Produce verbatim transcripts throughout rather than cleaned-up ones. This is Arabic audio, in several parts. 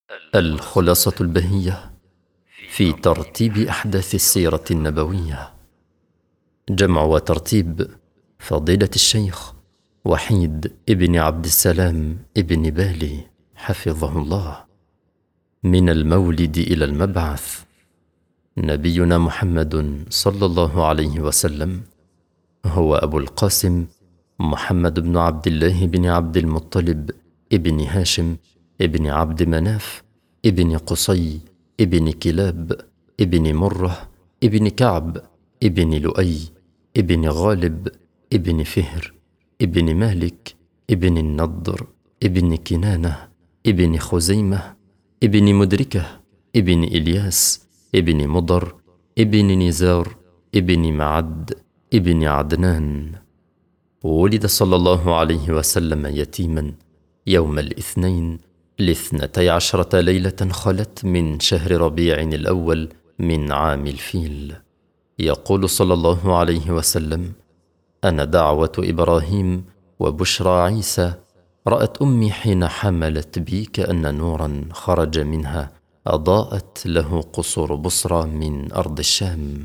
الخلاصة البهية في ترتيب أحداث السيرة النبوية. جمع وترتيب فضيلة الشيخ وحيد ابن عبد السلام ابن بالي حفظه الله. من المولد إلى المبعث. نبينا محمد صلى الله عليه وسلم هو أبو القاسم محمد بن عبد الله بن عبد المطلب ابن هاشم ابن عبد مناف ابن قصي ابن كلاب ابن مرة ابن كعب ابن لؤي ابن غالب ابن فهر ابن مالك ابن النضر ابن كنانة ابن خزيمة ابن مدركة ابن إلياس ابن مضر ابن نزار ابن معد ابن عدنان. ولد صلى الله عليه وسلم يتيما يوم الاثنين لاثنتي عشرة ليلة خلت من شهر ربيع الأول من عام الفيل. يقول صلى الله عليه وسلم: أنا دعوة إبراهيم وبشرى عيسى. رأت أمي حين حملت بي كأن نورا خرج منها أضاءت له قصور بصرى من أرض الشام.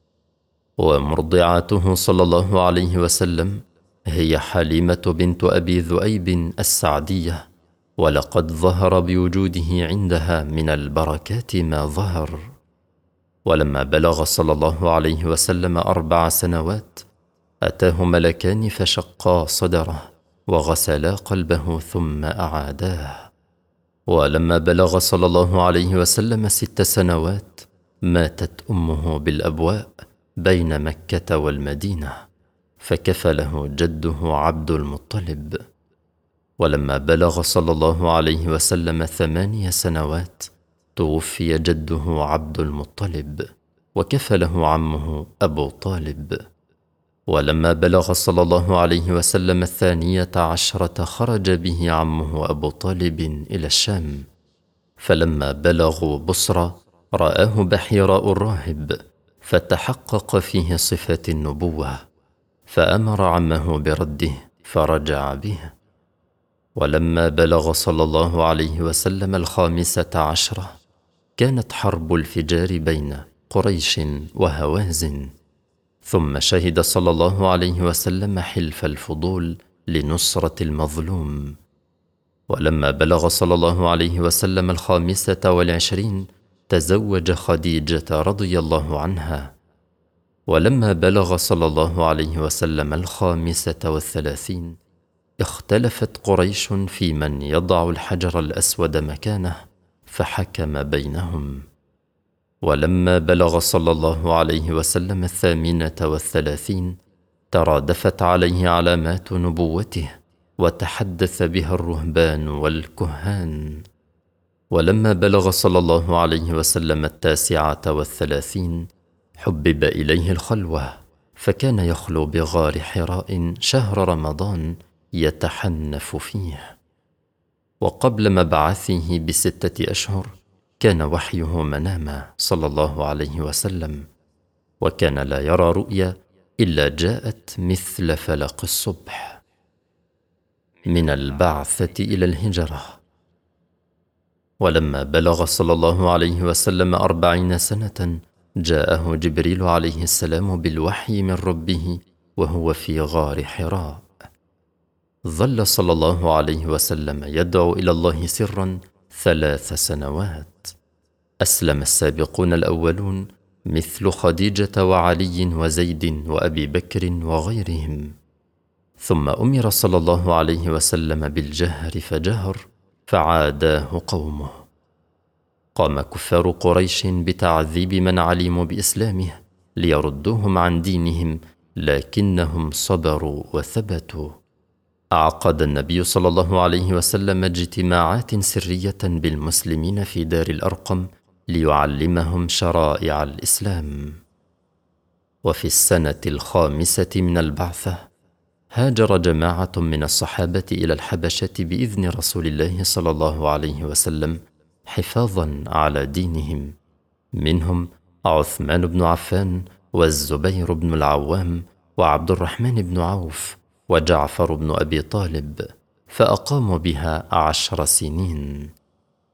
ومرضعاته صلى الله عليه وسلم هي حليمة بنت أبي ذؤيب السعدية، ولقد ظهر بوجوده عندها من البركات ما ظهر. ولما بلغ صلى الله عليه وسلم أربع سنوات أتاه ملكان فشقا صدره وغسلا قلبه ثم أعاداه. ولما بلغ صلى الله عليه وسلم ست سنوات ماتت أمه بالأبواء بين مكة والمدينة، فكفله جده عبد المطلب. ولما بلغ صلى الله عليه وسلم ثماني سنوات توفي جده عبد المطلب وكفله عمه أبو طالب. ولما بلغ صلى الله عليه وسلم الثانية عشرة خرج به عمه أبو طالب إلى الشام، فلما بلغوا بصرى رآه بحيراء الراهب فتحقق فيه صفة النبوة، فأمر عمه برده فرجع به. ولما بلغ صلى الله عليه وسلم الخامسة عشرة كانت حرب الفجار بين قريش وهوازن، ثم شهد صلى الله عليه وسلم حلف الفضول لنصرة المظلوم. ولما بلغ صلى الله عليه وسلم الخامسة والعشرين تزوج خديجة رضي الله عنها. ولما بلغ صلى الله عليه وسلم الخامسة والثلاثين اختلفت قريش في من يضع الحجر الأسود مكانه فحكم بينهم. ولما بلغ صلى الله عليه وسلم الثامنة والثلاثين ترادفت عليه علامات نبوته وتحدث بها الرهبان والكهان. ولما بلغ صلى الله عليه وسلم التاسعة والثلاثين حبب إليه الخلوة، فكان يخلو بغار حراء شهر رمضان يتحنف فيه. وقبل مبعثه بستة أشهر كان وحيه مناما صلى الله عليه وسلم، وكان لا يرى رؤيا إلا جاءت مثل فلق الصبح. من البعثة إلى الهجرة. ولما بلغ صلى الله عليه وسلم أربعين سنة جاءه جبريل عليه السلام بالوحي من ربه وهو في غار حراء. ظل صلى الله عليه وسلم يدعو إلى الله سرا ثلاث سنوات. أسلم السابقون الأولون مثل خديجة وعلي وزيد وأبي بكر وغيرهم، ثم أمر صلى الله عليه وسلم بالجهر فجهر فعاداه قومه. قام كفار قريش بتعذيب من علموا بإسلامه ليردوهم عن دينهم، لكنهم صبروا وثبتوا. عقد النبي صلى الله عليه وسلم اجتماعات سرية بالمسلمين في دار الأرقم ليعلمهم شرائع الإسلام. وفي السنة الخامسة من البعثة هاجر جماعة من الصحابة إلى الحبشة بإذن رسول الله صلى الله عليه وسلم حفاظا على دينهم، منهم عثمان بن عفان والزبير بن العوام وعبد الرحمن بن عوف وجعفر بن أبي طالب، فأقاموا بها عشر سنين.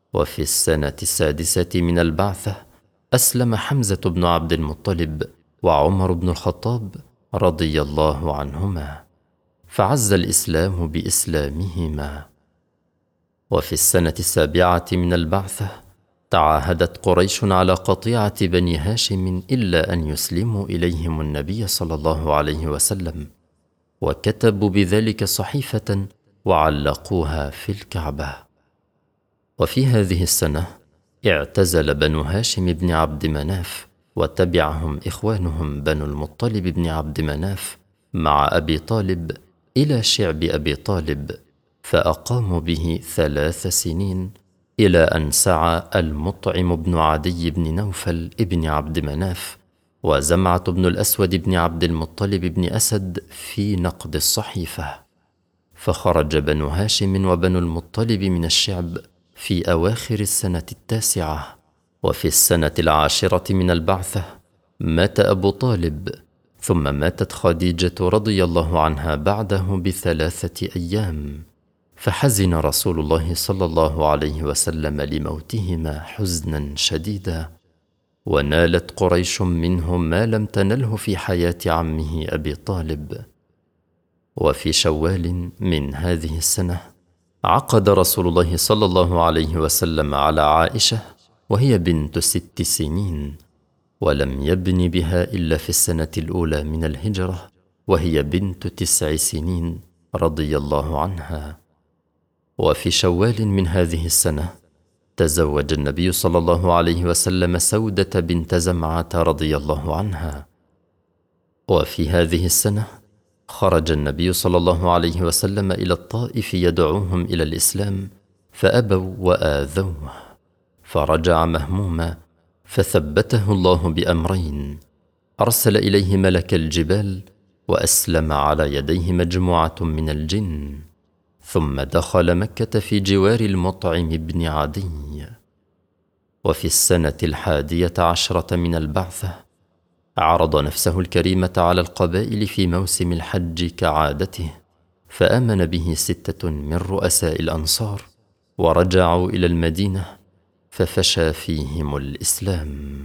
وفي السنة السادسة من البعثة أسلم حمزة بن عبد المطلب وعمر بن الخطاب رضي الله عنهما، فعز الإسلام بإسلامهما. وفي السنة السابعة من البعثة تعاهدت قريش على قطيعة بني هاشم إلا أن يسلموا إليهم النبي صلى الله عليه وسلم، وكتبوا بذلك صحيفة وعلقوها في الكعبة. وفي هذه السنة اعتزل بنو هاشم بن عبد مناف، وتبعهم إخوانهم بنو المطلب بن عبد مناف مع أبي طالب إلى شعب أبي طالب، فأقاموا به ثلاث سنين إلى أن سعى المطعم بن عدي بن نوفل بن عبد مناف وزمعة بن الأسود بن عبد المطلب بن أسد في نقد الصحيفة، فخرج بنو هاشم وبنو المطلب من الشعب في أواخر السنة التاسعة. وفي السنة العاشرة من البعثة مات أبو طالب، ثم ماتت خديجة رضي الله عنها بعده بثلاثة أيام، فحزن رسول الله صلى الله عليه وسلم لموتهما حزنا شديدا، ونالت قريش منه ما لم تنله في حياة عمه أبي طالب. وفي شوال من هذه السنة عقد رسول الله صلى الله عليه وسلم على عائشة وهي بنت ست سنين، ولم يبن بها إلا في السنة الأولى من الهجرة وهي بنت تسع سنين رضي الله عنها. وفي شوال من هذه السنة تزوج النبي صلى الله عليه وسلم سودة بنت زمعة رضي الله عنها. وفي هذه السنة خرج النبي صلى الله عليه وسلم إلى الطائف يدعوهم إلى الإسلام، فأبوا وآذوه، فرجع مهموما، فثبته الله بأمرين: أرسل إليه ملك الجبال، وأسلم على يديه مجموعة من الجن، ثم دخل مكة في جوار المطعم بن عدي. وفي السنة الحادية عشرة من البعثة عرض نفسه الكريمة على القبائل في موسم الحج كعادته، فآمن به ستة من رؤساء الأنصار، ورجعوا إلى المدينة ففشى فيهم الإسلام.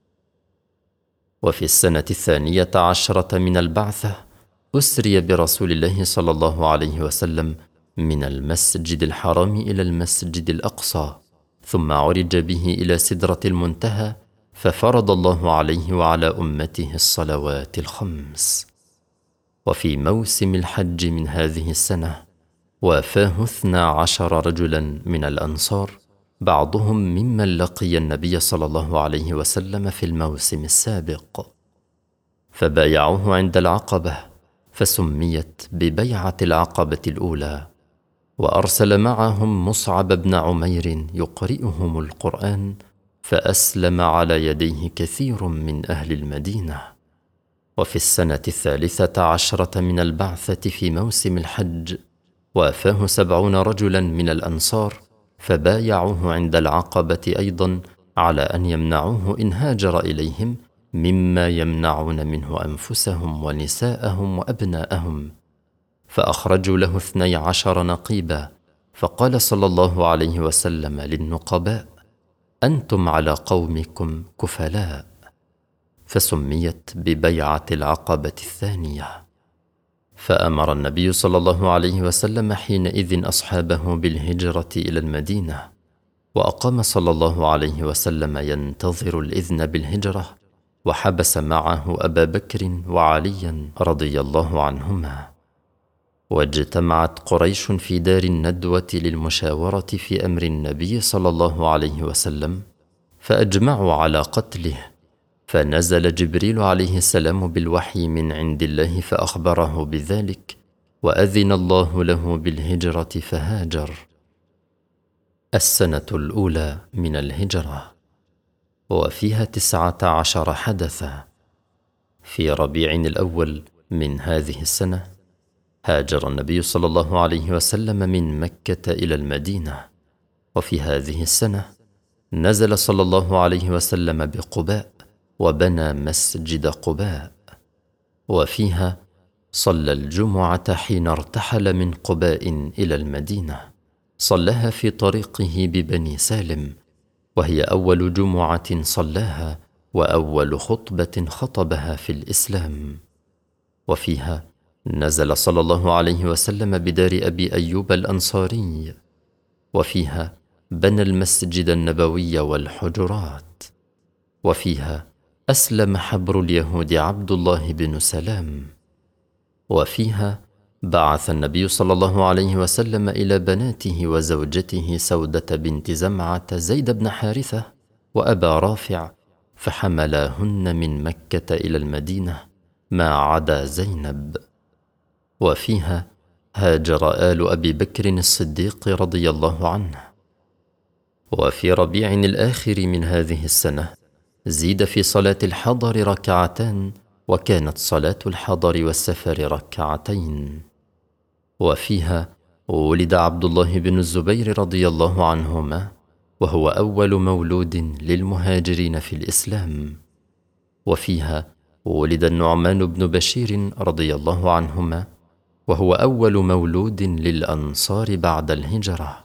وفي السنة الثانية عشرة من البعثة أسري برسول الله صلى الله عليه وسلم من المسجد الحرام إلى المسجد الأقصى، ثم عرج به إلى سدرة المنتهى، ففرض الله عليه وعلى أمته الصلوات الخمس. وفي موسم الحج من هذه السنة وافاه اثنا عشر رجلا من الأنصار، بعضهم ممن لقي النبي صلى الله عليه وسلم في الموسم السابق، فبايعوه عند العقبة، فسميت ببيعة العقبة الأولى. وأرسل معهم مصعب بن عمير يقرئهم القرآن، فأسلم على يديه كثير من أهل المدينة. وفي السنة الثالثة عشرة من البعثة في موسم الحج وافاه سبعون رجلا من الأنصار، فبايعوه عند العقبة أيضا على أن يمنعوه إن هاجر إليهم مما يمنعون منه أنفسهم ونساءهم وأبناءهم، فأخرجوا له اثني عشر نقيبا، فقال صلى الله عليه وسلم للنقباء: أنتم على قومكم كفلاء، فسميت ببيعة العقبة الثانية. فأمر النبي صلى الله عليه وسلم حينئذ أصحابه بالهجرة إلى المدينة، وأقام صلى الله عليه وسلم ينتظر الإذن بالهجرة، وحبس معه أبا بكر وعليا رضي الله عنهما. واجتمعت قريش في دار الندوة للمشاورة في أمر النبي صلى الله عليه وسلم، فأجمعوا على قتله، فنزل جبريل عليه السلام بالوحي من عند الله فأخبره بذلك، وأذن الله له بالهجرة فهاجر. السنة الأولى من الهجرة وفيها تسعة عشر حدثا. في ربيع الأول من هذه السنة هاجر النبي صلى الله عليه وسلم من مكة إلى المدينة، وفي هذه السنة نزل صلى الله عليه وسلم بقباء وبنى مسجد قباء، وفيها صلى الجمعة حين ارتحل من قباء إلى المدينة، صلاها في طريقه ببني سالم، وهي أول جمعة صلاها وأول خطبة خطبها في الإسلام. وفيها نزل صلى الله عليه وسلم بدار أبي أيوب الأنصاري، وفيها بنى المسجد النبوي والحجرات، وفيها أسلم حبر اليهود عبد الله بن سلام، وفيها بعث النبي صلى الله عليه وسلم إلى بناته وزوجته سودة بنت زمعة زيد بن حارثة وأبا رافع، فحملاهن من مكة إلى المدينة ما عدا زينب. وفيها هاجر آل أبي بكر الصديق رضي الله عنه. وفي ربيع الآخر من هذه السنة زيد في صلاة الحضر ركعتان، وكانت صلاة الحضر والسفر ركعتين. وفيها ولد عبد الله بن الزبير رضي الله عنهما، وهو أول مولود للمهاجرين في الإسلام. وفيها ولد النعمان بن بشير رضي الله عنهما، وهو أول مولود للأنصار بعد الهجرة.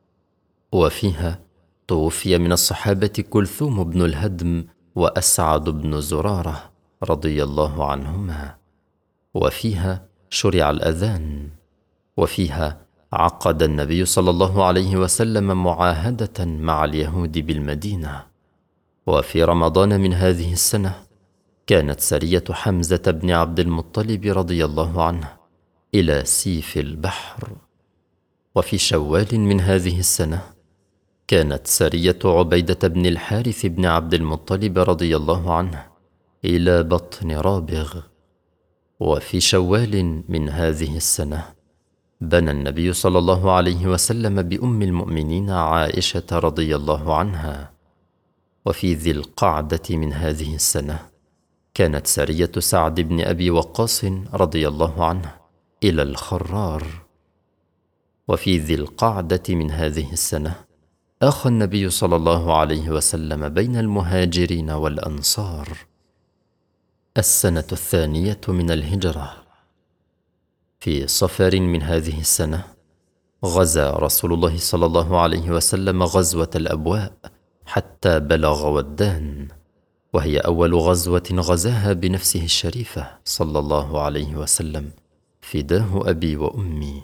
وفيها توفي من الصحابة كلثوم بن الهدم وأسعد بن زرارة رضي الله عنهما. وفيها شرع الأذان. وفيها عقد النبي صلى الله عليه وسلم معاهدة مع اليهود بالمدينة. وفي رمضان من هذه السنة كانت سرية حمزة بن عبد المطلب رضي الله عنه إلى سيف البحر. وفي شوال من هذه السنة كانت سرية عبيدة بن الحارث بن عبد المطلب رضي الله عنه إلى بطن رابغ. وفي شوال من هذه السنة بنى النبي صلى الله عليه وسلم بأم المؤمنين عائشة رضي الله عنها. وفي ذي القعدة من هذه السنة كانت سرية سعد بن أبي وقاص رضي الله عنه إلى الخرار. وفي ذي القعدة من هذه السنة أخى النبي صلى الله عليه وسلم بين المهاجرين والأنصار. السنة الثانية من الهجرة. في صفر من هذه السنة غزا رسول الله صلى الله عليه وسلم غزوة الأبواء حتى بلغ ودان، وهي أول غزوة غزاها بنفسه الشريفة صلى الله عليه وسلم، فداه أبي وأمي.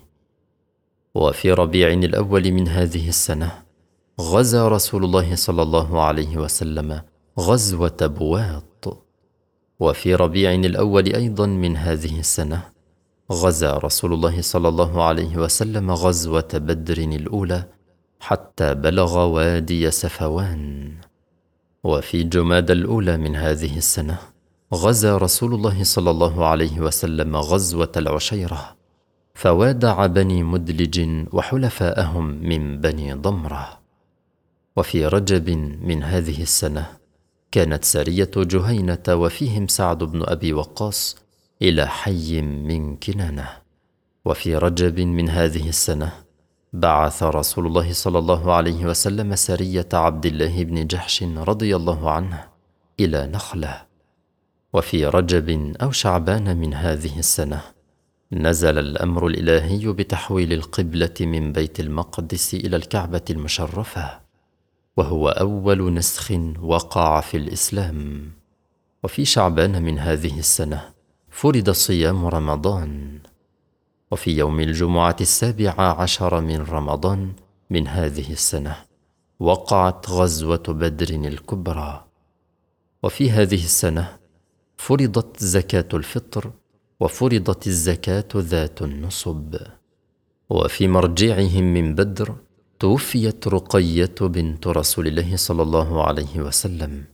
وفي ربيع الأول من هذه السنة غزا رسول الله صلى الله عليه وسلم غزوة بواط. وفي ربيع الأول أيضا من هذه السنة غزا رسول الله صلى الله عليه وسلم غزوة بدر الأولى حتى بلغ وادي سفوان. وفي جماد الأولى من هذه السنة غزا رسول الله صلى الله عليه وسلم غزوة العشيرة، فوادع بني مدلج وحلفاءهم من بني ضمرة. وفي رجب من هذه السنة كانت سرية جهينة وفيهم سعد بن أبي وقاص إلى حي من كنانة. وفي رجب من هذه السنة بعث رسول الله صلى الله عليه وسلم سرية عبد الله بن جحش رضي الله عنه إلى نخلة. وفي رجب أو شعبان من هذه السنة نزل الأمر الإلهي بتحويل القبلة من بيت المقدس إلى الكعبة المشرفة، وهو أول نسخ وقع في الإسلام. وفي شعبان من هذه السنة فرض صيام رمضان. وفي يوم الجمعة السابع عشر من رمضان من هذه السنة وقعت غزوة بدر الكبرى. وفي هذه السنة فرضت زكاة الفطر، وفرضت الزكاة ذات النصب. وفي مرجعهم من بدر توفيت رقية بنت رسول الله صلى الله عليه وسلم.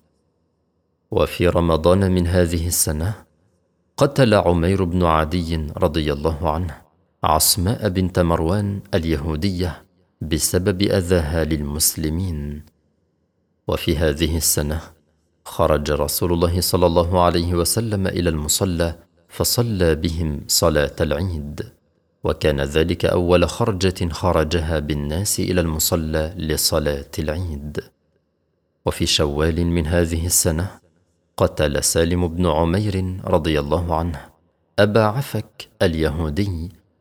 وفي رمضان من هذه السنة قتل عمير بن عدي رضي الله عنه عصماء بنت مروان اليهودية بسبب أذاها للمسلمين. وفي هذه السنة خرج رسول الله صلى الله عليه وسلم إلى المصلى فصلى بهم صلاة العيد، وكان ذلك أول خرجة خرجها بالناس إلى المصلى لصلاة العيد. وفي شوال من هذه السنة قتل سالم بن عمير رضي الله عنه أبا عفك اليهودي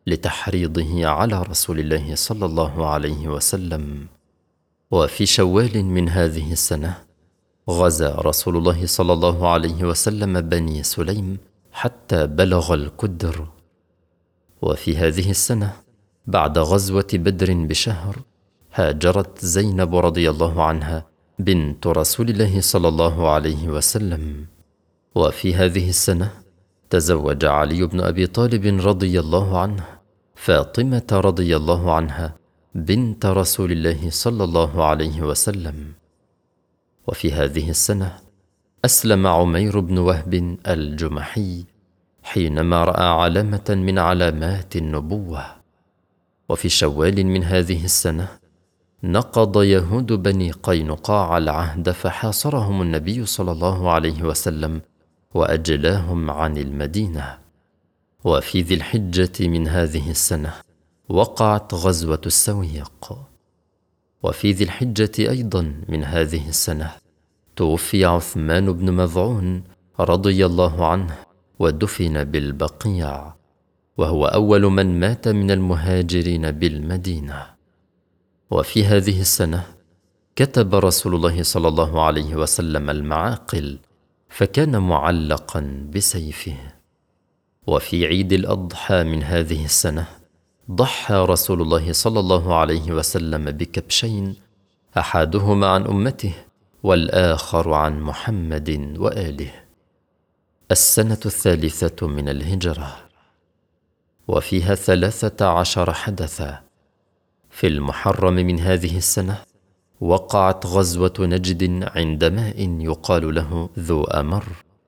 لتحريضه على رسول الله صلى الله عليه وسلم. وفي شوال من هذه السنة غزا رسول الله صلى الله عليه وسلم بني سليم حتى بلغ الكدر. وفي هذه السنة بعد غزوة بدر بشهر هاجرت زينب رضي الله عنها بنت رسول الله صلى الله عليه وسلم. وفي هذه السنة تزوج علي بن أبي طالب رضي الله عنه فاطمة رضي الله عنها بنت رسول الله صلى الله عليه وسلم. وفي هذه السنة أسلم عمير بن وهب الجمحي حينما رأى علامة من علامات النبوة. وفي شوال من هذه السنة نقض يهود بني قينقاع العهد فحاصرهم النبي صلى الله عليه وسلم وأجلاهم عن المدينة. وفي ذي الحجة من هذه السنة وقعت غزوة السويق. وفي ذي الحجة أيضا من هذه السنة توفي عثمان بن مظعون رضي الله عنه ودفن بالبقيع، وهو أول من مات من المهاجرين بالمدينة. وفي هذه السنة كتب رسول الله صلى الله عليه وسلم المعاقل فكان معلقا بسيفه. وفي عيد الأضحى من هذه السنة ضحى رسول الله صلى الله عليه وسلم بكبشين، أحدهما عن أمته والآخر عن محمد وآله. السنة الثالثة من الهجرة، وفيها ثلاثة عشر حدثا. في المحرم من هذه السنة وقعت غزوة نجد عند ماء يقال له ذو أمر.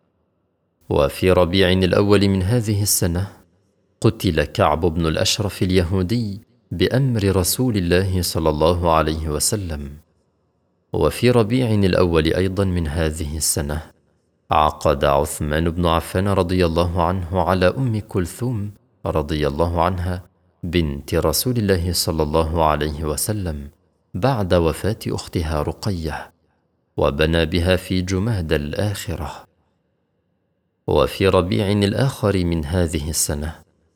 وفي ربيع الأول من هذه السنة قتل كعب بن الأشرف اليهودي بأمر رسول الله صلى الله عليه وسلم. وفي ربيع الأول أيضا من هذه السنة عقد عثمان بن عفان رضي الله عنه على أم كلثوم رضي الله عنها بنت رسول الله صلى الله عليه وسلم بعد وفاة أختها رقية، وبنى بها في جماد الآخرة. وفي ربيع الآخر من هذه السنة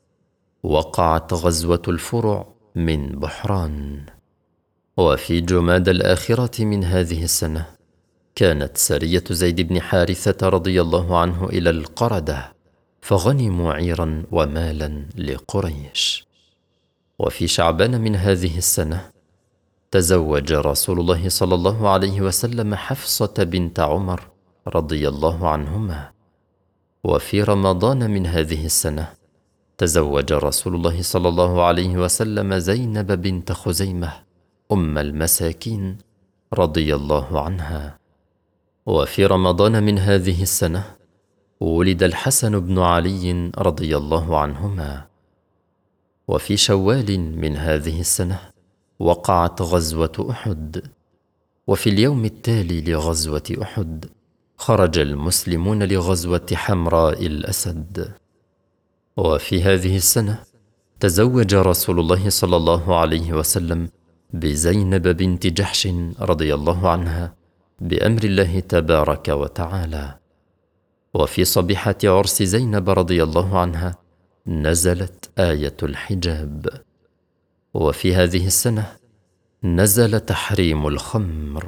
وقعت غزوة الفرع من بحران. وفي جماد الآخرة من هذه السنة كانت سرية زيد بن حارثة رضي الله عنه إلى القردة فغنموا عيرا ومالا لقريش. وفي شعبان من هذه السنة تزوج رسول الله صلى الله عليه وسلم حفصة بنت عمر رضي الله عنهما. وفي رمضان من هذه السنة تزوج رسول الله صلى الله عليه وسلم زينب بنت خزيمة أم المساكين رضي الله عنها. وفي رمضان من هذه السنة ولد الحسن بن علي رضي الله عنهما. وفي شوال من هذه السنة وقعت غزوة أحد. وفي اليوم التالي لغزوة أحد خرج المسلمون لغزوة حمراء الأسد. وفي هذه السنة تزوج رسول الله صلى الله عليه وسلم بزينب بنت جحش رضي الله عنها بأمر الله تبارك وتعالى. وفي صبيحة عرس زينب رضي الله عنها نزلت آية الحجاب. وفي هذه السنة نزل تحريم الخمر.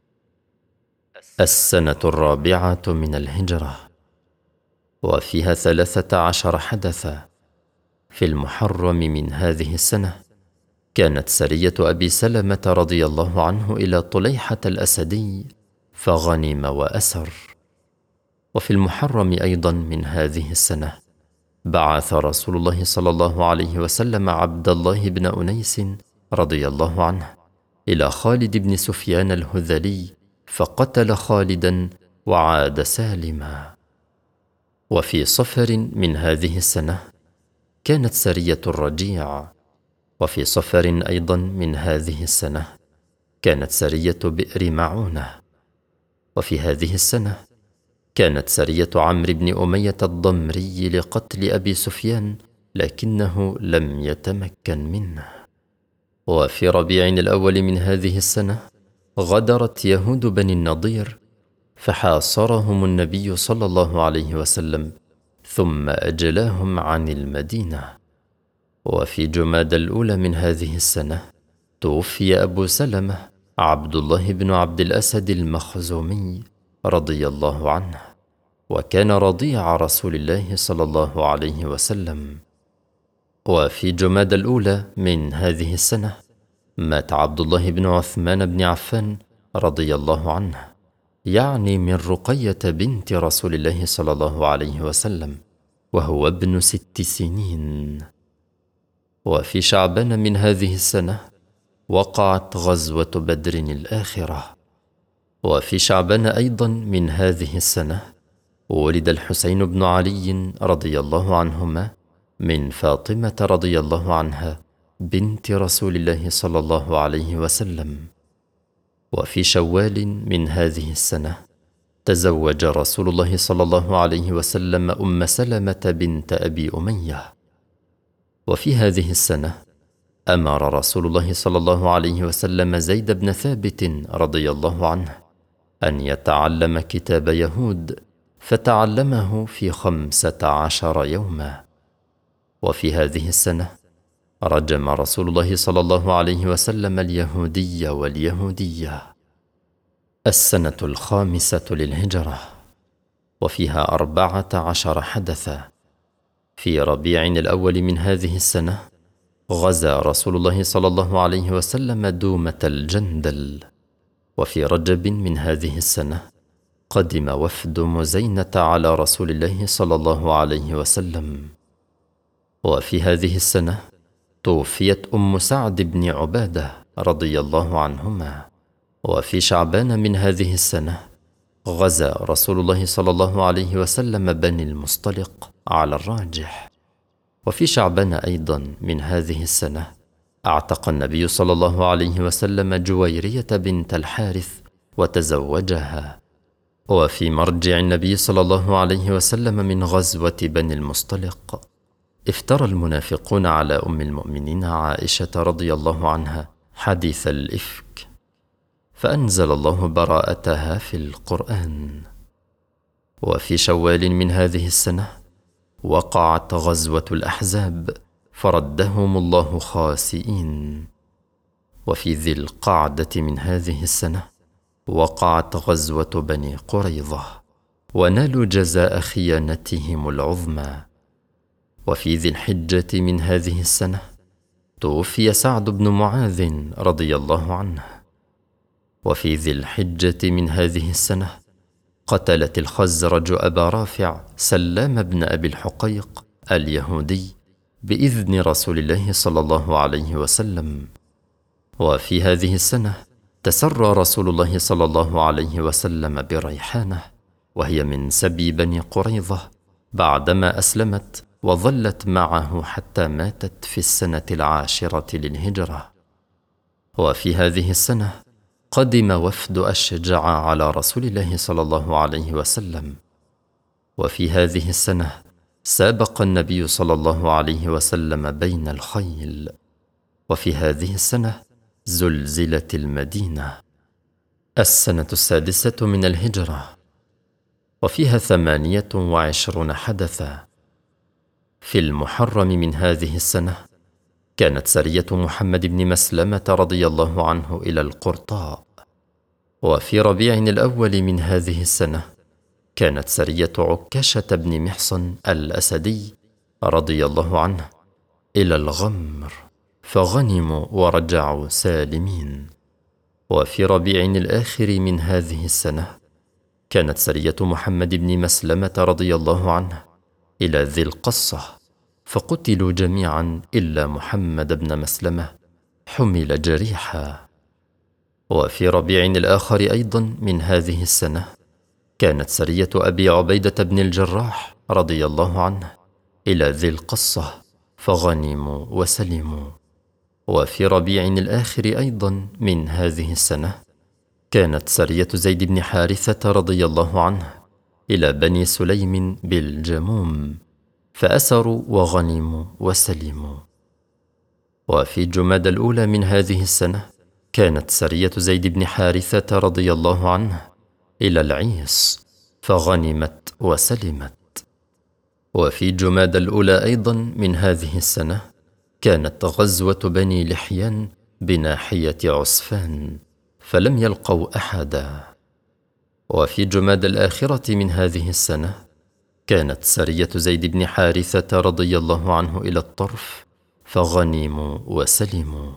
السنة الرابعة من الهجرة، وفيها ثلاثة عشر حدثا. في المحرم من هذه السنة كانت سرية أبي سلمة رضي الله عنه إلى طليحة الأسدي فغنم وأسر. وفي المحرم أيضا من هذه السنة بعث رسول الله صلى الله عليه وسلم عبد الله بن أنيس رضي الله عنه إلى خالد بن سفيان الهذلي فقتل خالدا وعاد سالما. وفي صفر من هذه السنة كانت سرية الرجيع. وفي صفر أيضا من هذه السنة كانت سرية بئر معونة. وفي هذه السنة كانت سرية عمرو بن أمية الضمري لقتل أبي سفيان لكنه لم يتمكن منه. وفي ربيع الأول من هذه السنة غدرت يهود بني النضير فحاصرهم النبي صلى الله عليه وسلم ثم أجلاهم عن المدينة. وفي جمادى الأولى من هذه السنة توفي أبو سلمة عبد الله بن عبد الأسد المخزومي رضي الله عنه، وكان رضيع رسول الله صلى الله عليه وسلم. وفي جمادى الأولى من هذه السنة مات عبد الله بن عثمان بن عفان رضي الله عنه، يعني من رقية بنت رسول الله صلى الله عليه وسلم، وهو ابن ست سنين. وفي شعبان من هذه السنة وقعت غزوة بدر الآخرة. وفي شعبان أيضا من هذه السنة ولد الحسين بن علي رضي الله عنهما من فاطمة رضي الله عنها بنت رسول الله صلى الله عليه وسلم. وفي شوال من هذه السنة تزوج رسول الله صلى الله عليه وسلم أم سلمة بنت أبي أمية. وفي هذه السنة أمر رسول الله صلى الله عليه وسلم زيد بن ثابت رضي الله عنه أن يتعلم كتاب يهود، فتعلمه في خمسة عشر يوما. وفي هذه السنة رجم رسول الله صلى الله عليه وسلم اليهودي واليهودية. السنة الخامسة للهجرة، وفيها أربعة عشر حدثا. في ربيع الأول من هذه السنة غزا رسول الله صلى الله عليه وسلم دومة الجندل. وفي رجب من هذه السنة قدم وفد مزينة على رسول الله صلى الله عليه وسلم. وفي هذه السنة توفيت أم سعد بن عبادة رضي الله عنهما. وفي شعبان من هذه السنة غزا رسول الله صلى الله عليه وسلم بني المصطلق على الراجح. وفي شعبان أيضا من هذه السنة اعتق النبي صلى الله عليه وسلم جويرية بنت الحارث وتزوجها. وفي مرجع النبي صلى الله عليه وسلم من غزوة بني المصطلق افترى المنافقون على أم المؤمنين عائشة رضي الله عنها حديث الإفك، فأنزل الله براءتها في القرآن. وفي شوال من هذه السنة وقعت غزوة الأحزاب فردهم الله خاسئين. وفي ذي القعدة من هذه السنة وقعت غزوة بني قريظة ونالوا جزاء خيانتهم العظمى. وفي ذي الحجة من هذه السنة توفي سعد بن معاذ رضي الله عنه. وفي ذي الحجة من هذه السنة قتلت الخزرج أبا رافع سلام بن أبي الحقيق اليهودي بإذن رسول الله صلى الله عليه وسلم. وفي هذه السنة تسرى رسول الله صلى الله عليه وسلم بريحانة، وهي من سبي بني قريظة، بعدما أسلمت وظلت معه حتى ماتت في السنة العاشرة للهجرة. وفي هذه السنة قدم وفد أشجع على رسول الله صلى الله عليه وسلم. وفي هذه السنة سابق النبي صلى الله عليه وسلم بين الخيل. وفي هذه السنة زلزلت المدينة. السنة السادسة من الهجرة، وفيها ثمانية وعشرون حدثا. في المحرم من هذه السنة كانت سرية محمد بن مسلمة رضي الله عنه إلى القرطاء. وفي ربيع الأول من هذه السنة كانت سرية عكاشة بن محصن الأسدي رضي الله عنه إلى الغمر، فغنموا ورجعوا سالمين. وفي ربيع الآخر من هذه السنة كانت سرية محمد بن مسلمة رضي الله عنه إلى ذي القصة، فقتلوا جميعا إلا محمد بن مسلمة حمل جريحا. وفي ربيع الآخر أيضا من هذه السنة كانت سرية أبي عبيدة بن الجراح رضي الله عنه إلى ذي القصة، فغنموا وسلموا. وفي ربيع الآخر أيضا من هذه السنة كانت سرية زيد بن حارثة رضي الله عنه إلى بني سليم بالجموم، فأسروا وغنموا وسلموا. وفي جمادى الأولى من هذه السنة كانت سرية زيد بن حارثة رضي الله عنه إلى العيص، فغنمت وسلمت. وفي جمادى الأولى أيضا من هذه السنة كانت غزوة بني لحيان بناحية عسفان، فلم يلقوا أحدا. وفي جمادى الآخرة من هذه السنة كانت سرية زيد بن حارثة رضي الله عنه إلى الطرف، فغنموا وسلموا.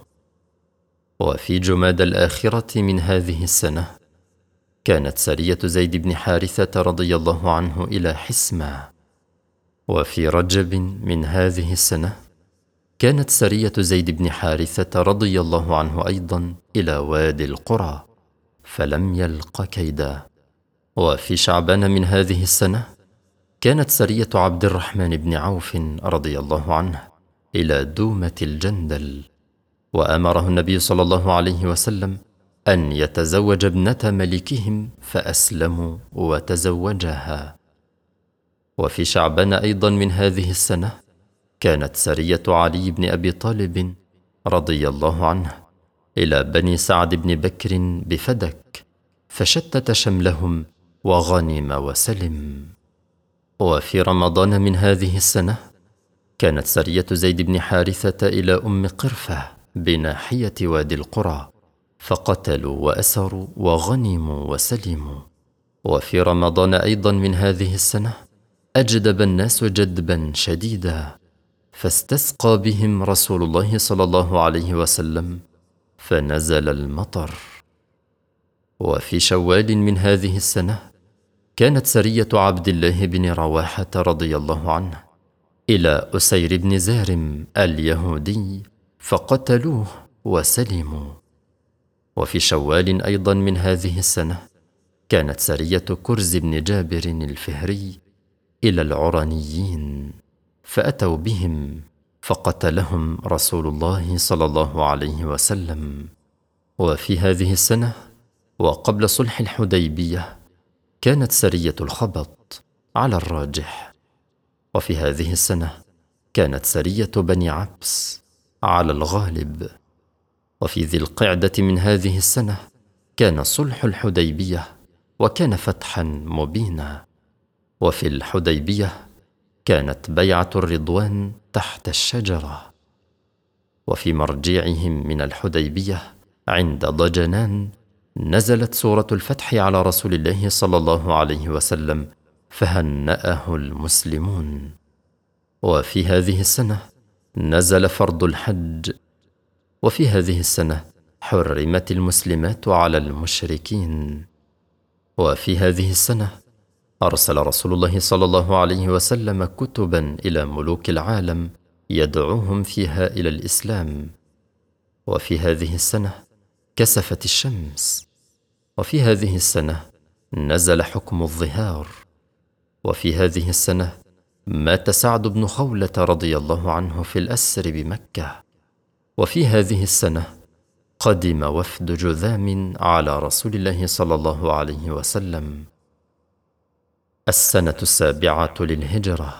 وفي جمادى الآخرة من هذه السنة كانت سرية زيد بن حارثة رضي الله عنه إلى حسمة. وفي رجب من هذه السنة كانت سرية زيد بن حارثة رضي الله عنه أيضا إلى وادي القرى، فلم يلق كيدا. وفي شعبان من هذه السنة كانت سرية عبد الرحمن بن عوف رضي الله عنه إلى دومة الجندل، وأمره النبي صلى الله عليه وسلم أن يتزوج ابنة ملكهم فأسلموا وتزوجها. وفي شعبان أيضا من هذه السنة كانت سرية علي بن أبي طالب رضي الله عنه إلى بني سعد بن بكر بفدك، فشتت شملهم وغنم وسلم. وفي رمضان من هذه السنة كانت سرية زيد بن حارثة إلى أم قرفة بناحية وادي القرى، فقتلوا وأسروا وغنموا وسلموا. وفي رمضان أيضا من هذه السنة أجدب الناس جدبا شديدا، فاستسقى بهم رسول الله صلى الله عليه وسلم فنزل المطر. وفي شوال من هذه السنة كانت سرية عبد الله بن رواحة رضي الله عنه إلى أسير بن زارم اليهودي، فقتلوه وسلموا. وفي شوال أيضا من هذه السنة كانت سرية كرز بن جابر الفهري إلى العرنيين، فأتوا بهم فقتلهم رسول الله صلى الله عليه وسلم. وفي هذه السنة وقبل صلح الحديبية كانت سرية الخبط على الراجح. وفي هذه السنة كانت سرية بني عبس على الغالب. وفي ذي القعدة من هذه السنة كان صلح الحديبية، وكان فتحا مبينا. وفي الحديبية كانت بيعة الرضوان تحت الشجرة. وفي مرجعهم من الحديبية عند ضجنان نزلت سورة الفتح على رسول الله صلى الله عليه وسلم، فهنأه المسلمون. وفي هذه السنة نزل فرض الحج. وفي هذه السنة حرمت المسلمات على المشركين. وفي هذه السنة أرسل رسول الله صلى الله عليه وسلم كتبا إلى ملوك العالم يدعوهم فيها إلى الإسلام. وفي هذه السنة كسفت الشمس. وفي هذه السنة نزل حكم الظهار. وفي هذه السنة مات سعد بن خولة رضي الله عنه في الأسر بمكة. وفي هذه السنة قدم وفد جذام على رسول الله صلى الله عليه وسلم. السنة السابعة للهجرة،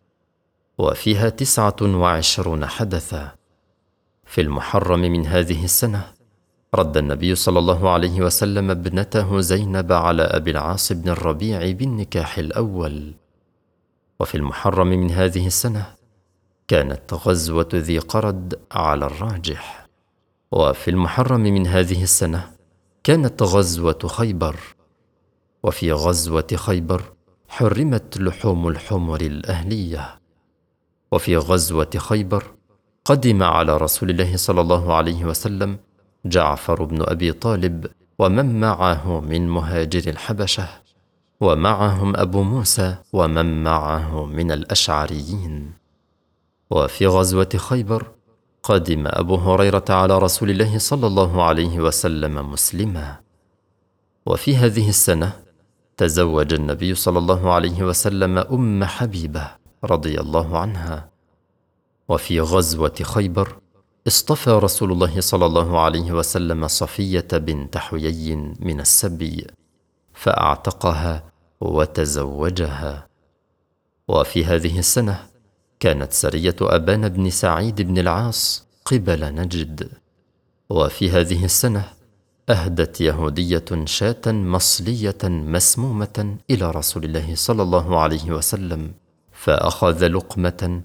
وفيها تسعة وعشرون حدثا. في المحرم من هذه السنة رد النبي صلى الله عليه وسلم ابنته زينب على أبي العاص بن الربيع بالنكاح الأول. وفي المحرم من هذه السنة كانت غزوة ذي قرد على الراجح. وفي المحرم من هذه السنة كانت غزوة خيبر. وفي غزوة خيبر حرمت لحوم الحمر الأهلية. وفي غزوة خيبر قدم على رسول الله صلى الله عليه وسلم جعفر بن أبي طالب ومن معه من مهاجر الحبشة، ومعهم أبو موسى ومن معه من الأشعريين. وفي غزوة خيبر قدم أبو هريرة على رسول الله صلى الله عليه وسلم مسلما. وفي هذه السنة تزوج النبي صلى الله عليه وسلم أم حبيبة رضي الله عنها. وفي غزوة خيبر اصطفى رسول الله صلى الله عليه وسلم صفية بنت حيي من السبي، فأعتقها وتزوجها. وفي هذه السنة كانت سرية أبان بن سعيد بن العاص قبل نجد. وفي هذه السنة أهدت يهودية شاة مصلية مسمومة إلى رسول الله صلى الله عليه وسلم، فأخذ لقمة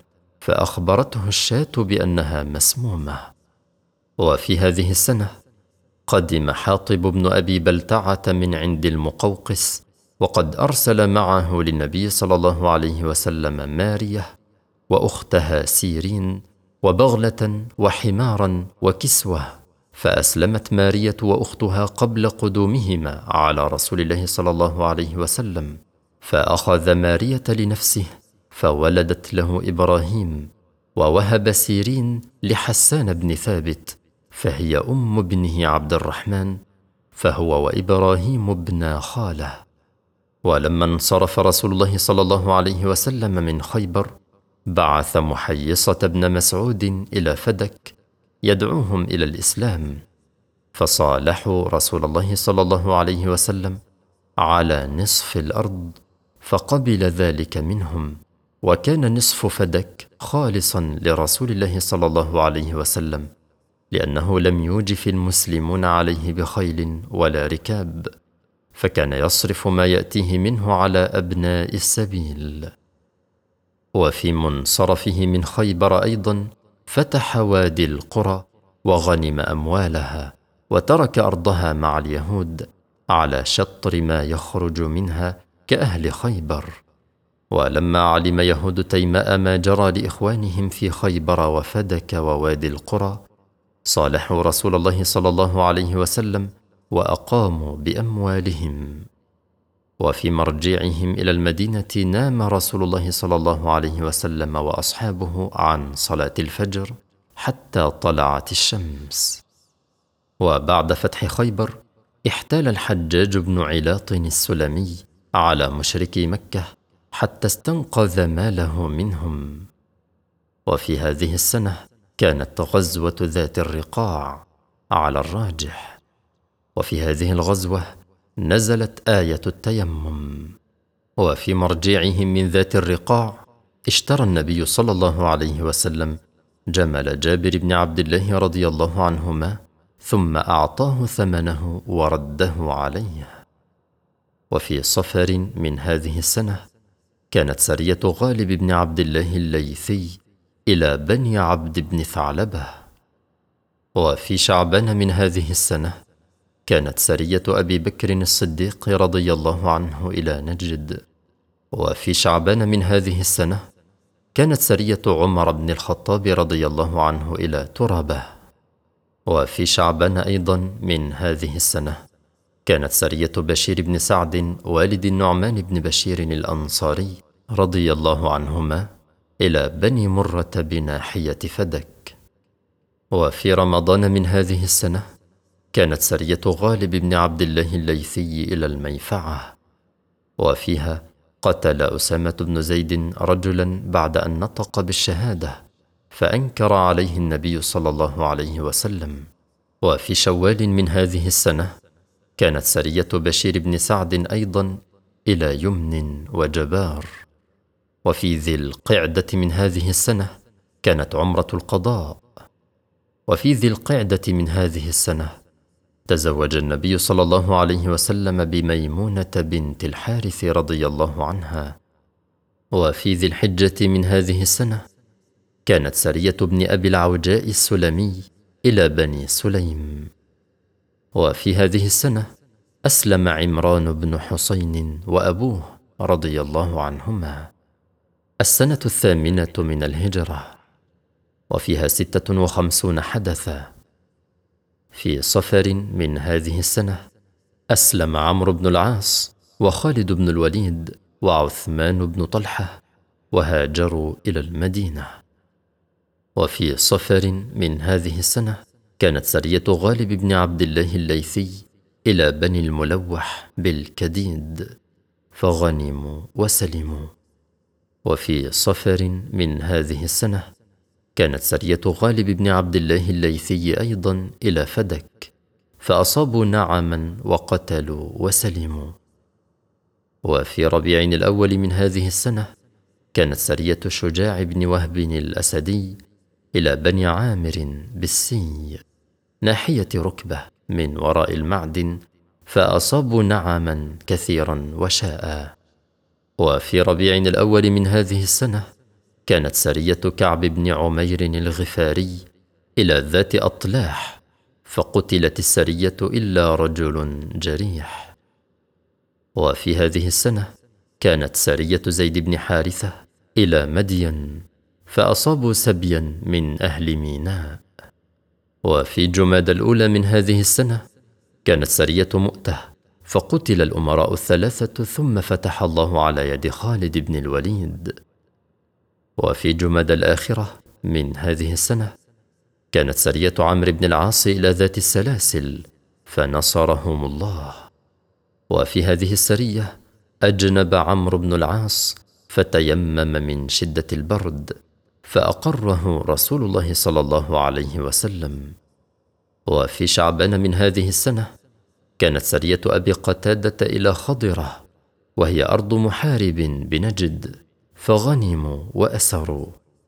فأخبرته الشاة بأنها مسمومة. وفي هذه السنة قدم حاطب بن أبي بلتعة من عند المقوقس، وقد أرسل معه للنبي صلى الله عليه وسلم مارية وأختها سيرين وبغلة وحمارا وكسوة، فأسلمت مارية وأختها قبل قدومهما على رسول الله صلى الله عليه وسلم، فأخذ مارية لنفسه فولدت له إبراهيم، ووهب سيرين لحسان بن ثابت فهي أم ابنه عبد الرحمن، فهو وإبراهيم ابنا خاله. ولما انصرف رسول الله صلى الله عليه وسلم من خيبر بعث محيصة بن مسعود إلى فدك يدعوهم إلى الإسلام، فصالحوا رسول الله صلى الله عليه وسلم على نصف الأرض فقبل ذلك منهم، وكان نصف فدك خالصا لرسول الله صلى الله عليه وسلم، لأنه لم يوجف المسلمون عليه بخيل ولا ركاب، فكان يصرف ما يأتيه منه على أبناء السبيل. وفي منصرفه من خيبر أيضا فتح وادي القرى وغنم أموالها، وترك أرضها مع اليهود على شطر ما يخرج منها كأهل خيبر. ولما علم يهود تيماء ما جرى لإخوانهم في خيبر وفدك ووادي القرى صالحوا رسول الله صلى الله عليه وسلم وأقاموا بأموالهم. وفي مرجعهم إلى المدينة نام رسول الله صلى الله عليه وسلم وأصحابه عن صلاة الفجر حتى طلعت الشمس. وبعد فتح خيبر احتال الحجاج بن علاط السلمي على مشركي مكة حتى استنقذ ماله منهم. وفي هذه السنة كانت غزوة ذات الرقاع على الراجح. وفي هذه الغزوة نزلت آية التيمم. وفي مرجعهم من ذات الرقاع اشترى النبي صلى الله عليه وسلم جمل جابر بن عبد الله رضي الله عنهما ثم أعطاه ثمنه ورده عليه. وفي صفر من هذه السنة كانت سرية غالب بن عبد الله الليثي إلى بني عبد بن ثعلبة. وفي شعبان من هذه السنة كانت سرية أبي بكر الصديق رضي الله عنه إلى نجد. وفي شعبان من هذه السنة كانت سرية عمر بن الخطاب رضي الله عنه إلى تربة. وفي شعبان أيضا من هذه السنة كانت سرية بشير بن سعد والد النعمان بن بشير الأنصاري رضي الله عنهما إلى بني مرة بناحية فدك. وفي رمضان من هذه السنة كانت سرية غالب بن عبد الله الليثي إلى الميفعة، وفيها قتل أسامة بن زيد رجلا بعد أن نطق بالشهادة فأنكر عليه النبي صلى الله عليه وسلم. وفي شوال من هذه السنة كانت سرية بشير بن سعد أيضا إلى يمن وجبار. وفي ذي القعدة من هذه السنة كانت عمرة القضاء. وفي ذي القعدة من هذه السنة تزوج النبي صلى الله عليه وسلم بميمونة بنت الحارث رضي الله عنها. وفي ذي الحجة من هذه السنة كانت سرية ابن أبي العوجاء السلمي إلى بني سليم. وفي هذه السنة أسلم عمران بن حسين وأبوه رضي الله عنهما. السنة الثامنة من الهجرة، وفيها ستة وخمسون حدثا. في صفر من هذه السنة أسلم عمرو بن العاص وخالد بن الوليد وعثمان بن طلحة وهاجروا إلى المدينة. وفي صفر من هذه السنة كانت سرية غالب بن عبد الله الليثي إلى بني الملوح بالكديد فغنموا وسلموا. وفي صفر من هذه السنة كانت سرية غالب بن عبد الله الليثي أيضا إلى فدك فأصابوا نعما وقتلوا وسلموا. وفي ربيع الأول من هذه السنة كانت سرية شجاع بن وهب الأسدي إلى بني عامر بالسي ناحية ركبة من وراء المعدن فأصابوا نعما كثيرا وشاء. وفي ربيع الأول من هذه السنة كانت سرية كعب بن عمير الغفاري إلى ذات أطلاح، فقتلت السرية إلا رجل جريح. وفي هذه السنة كانت سرية زيد بن حارثة إلى مدين، فأصابوا سبيا من أهل ميناء. وفي جمادى الأولى من هذه السنة كانت سرية مؤتة، فقتل الأمراء الثلاثة ثم فتح الله على يد خالد بن الوليد. وفي جمادى الآخرة من هذه السنة كانت سرية عمرو بن العاص إلى ذات السلاسل، فنصرهم الله. وفي هذه السرية أجنب عمرو بن العاص فتيمم من شدة البرد، فأقره رسول الله صلى الله عليه وسلم. وفي شعبان من هذه السنة كانت سرية أبي قتادة إلى خضرة، وهي أرض محارب بنجد، فغنموا وأسروا.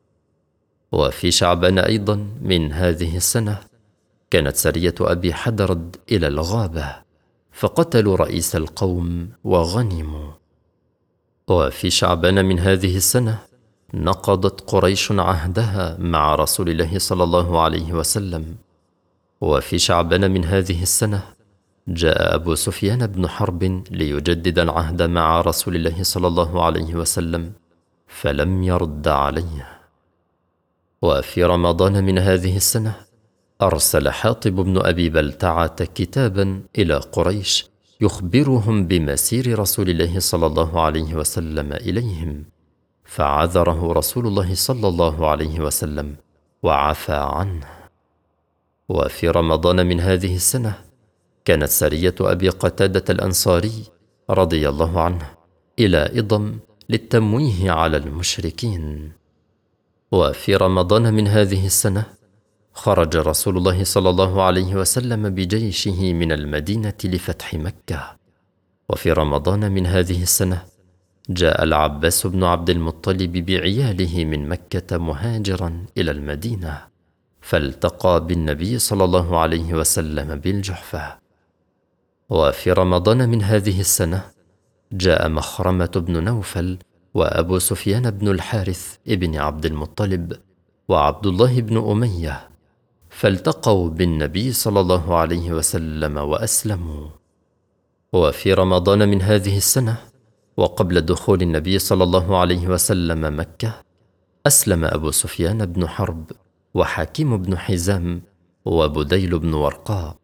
وفي شعبان أيضا من هذه السنة كانت سرية أبي حدرد إلى الغابة، فقتلوا رئيس القوم وغنموا. وفي شعبان من هذه السنة نقضت قريش عهدها مع رسول الله صلى الله عليه وسلم. وفي شعبان من هذه السنة جاء أبو سفيان بن حرب ليجدد العهد مع رسول الله صلى الله عليه وسلم، فلم يرد عليه. وفي رمضان من هذه السنة أرسل حاطب بن أبي بلتعة كتابا إلى قريش يخبرهم بمسير رسول الله صلى الله عليه وسلم إليهم، فعذره رسول الله صلى الله عليه وسلم وعفى عنه. وفي رمضان من هذه السنة كانت سرية أبي قتادة الأنصاري رضي الله عنه إلى إضم للتمويه على المشركين. وفي رمضان من هذه السنة خرج رسول الله صلى الله عليه وسلم بجيشه من المدينة لفتح مكة. وفي رمضان من هذه السنة جاء العباس بن عبد المطلب بعياله من مكة مهاجرا إلى المدينة، فالتقى بالنبي صلى الله عليه وسلم بالجحفة. وفي رمضان من هذه السنة جاء مخرمة بن نوفل وأبو سفيان بن الحارث ابن عبد المطلب وعبد الله بن أمية، فالتقوا بالنبي صلى الله عليه وسلم وأسلموا. وفي رمضان من هذه السنة وقبل دخول النبي صلى الله عليه وسلم مكة أسلم أبو سفيان بن حرب وحكيم بن حزام وبديل بن ورقاء.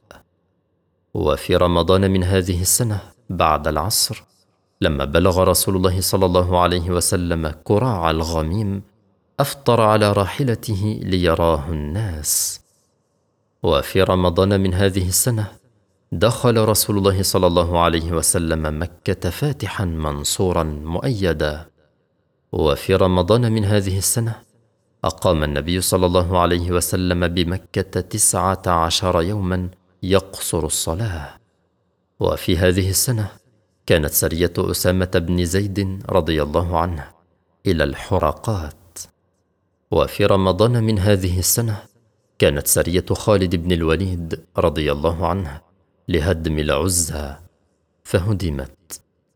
وفي رمضان من هذه السنة بعد العصر لما بلغ رسول الله صلى الله عليه وسلم كراع الغميم أفطر على راحلته ليراه الناس. وفي رمضان من هذه السنة دخل رسول الله صلى الله عليه وسلم مكة فاتحا منصورا مؤيدا. وفي رمضان من هذه السنة أقام النبي صلى الله عليه وسلم بمكة تسعة عشر يوما يقصر الصلاة. وفي هذه السنة كانت سرية أسامة بن زيد رضي الله عنه إلى الحرقات. وفي رمضان من هذه السنة كانت سرية خالد بن الوليد رضي الله عنه لهدم العزى، فهدمت.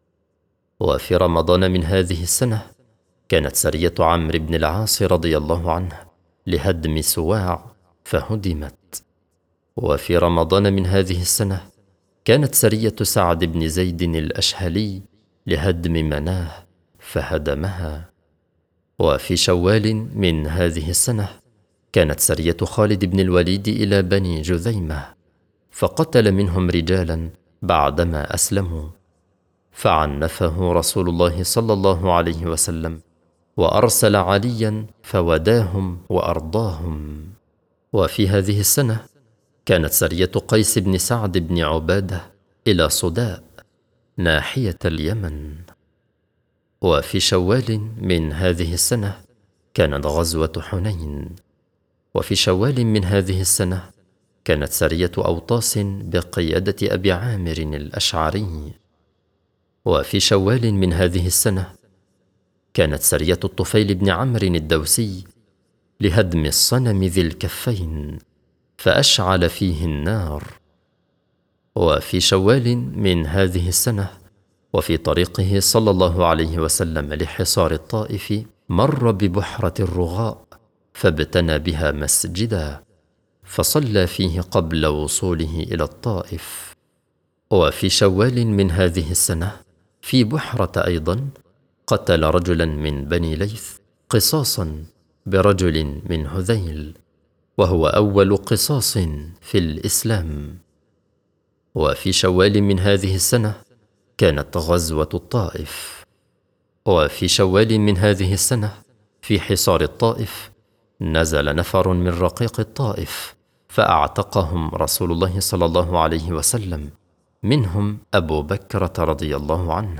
وفي رمضان من هذه السنة كانت سرية عمرو بن العاص رضي الله عنه لهدم سواع، فهدمت. وفي رمضان من هذه السنة كانت سرية سعد بن زيد الأشهلي لهدم مناه، فهدمها. وفي شوال من هذه السنة كانت سرية خالد بن الوليد إلى بني جذيمة، فقتل منهم رجالا بعدما أسلموا، فعنفه رسول الله صلى الله عليه وسلم وأرسل عليا فوداهم وأرضاهم. وفي هذه السنة كانت سرية قيس بن سعد بن عبادة إلى صداء ناحية اليمن. وفي شوال من هذه السنة كانت غزوة حنين. وفي شوال من هذه السنة كانت سرية أوطاس بقيادة أبي عامر الأشعري. وفي شوال من هذه السنة كانت سرية الطفيل بن عمرو الدوسي لهدم الصنم ذي الكفين، فأشعل فيه النار. وفي شوال من هذه السنة وفي طريقه صلى الله عليه وسلم لحصار الطائف مر ببحرة الرغاء فابتنى بها مسجدا، فصلى فيه قبل وصوله إلى الطائف. وفي شوال من هذه السنة في بحرة أيضا قتل رجلا من بني ليث قصاصا برجل من هذيل، وهو أول قصاص في الإسلام. وفي شوال من هذه السنة كانت غزوة الطائف. وفي شوال من هذه السنة في حصار الطائف نزل نفر من رقيق الطائف فأعتقهم رسول الله صلى الله عليه وسلم، منهم أبو بكرة رضي الله عنه.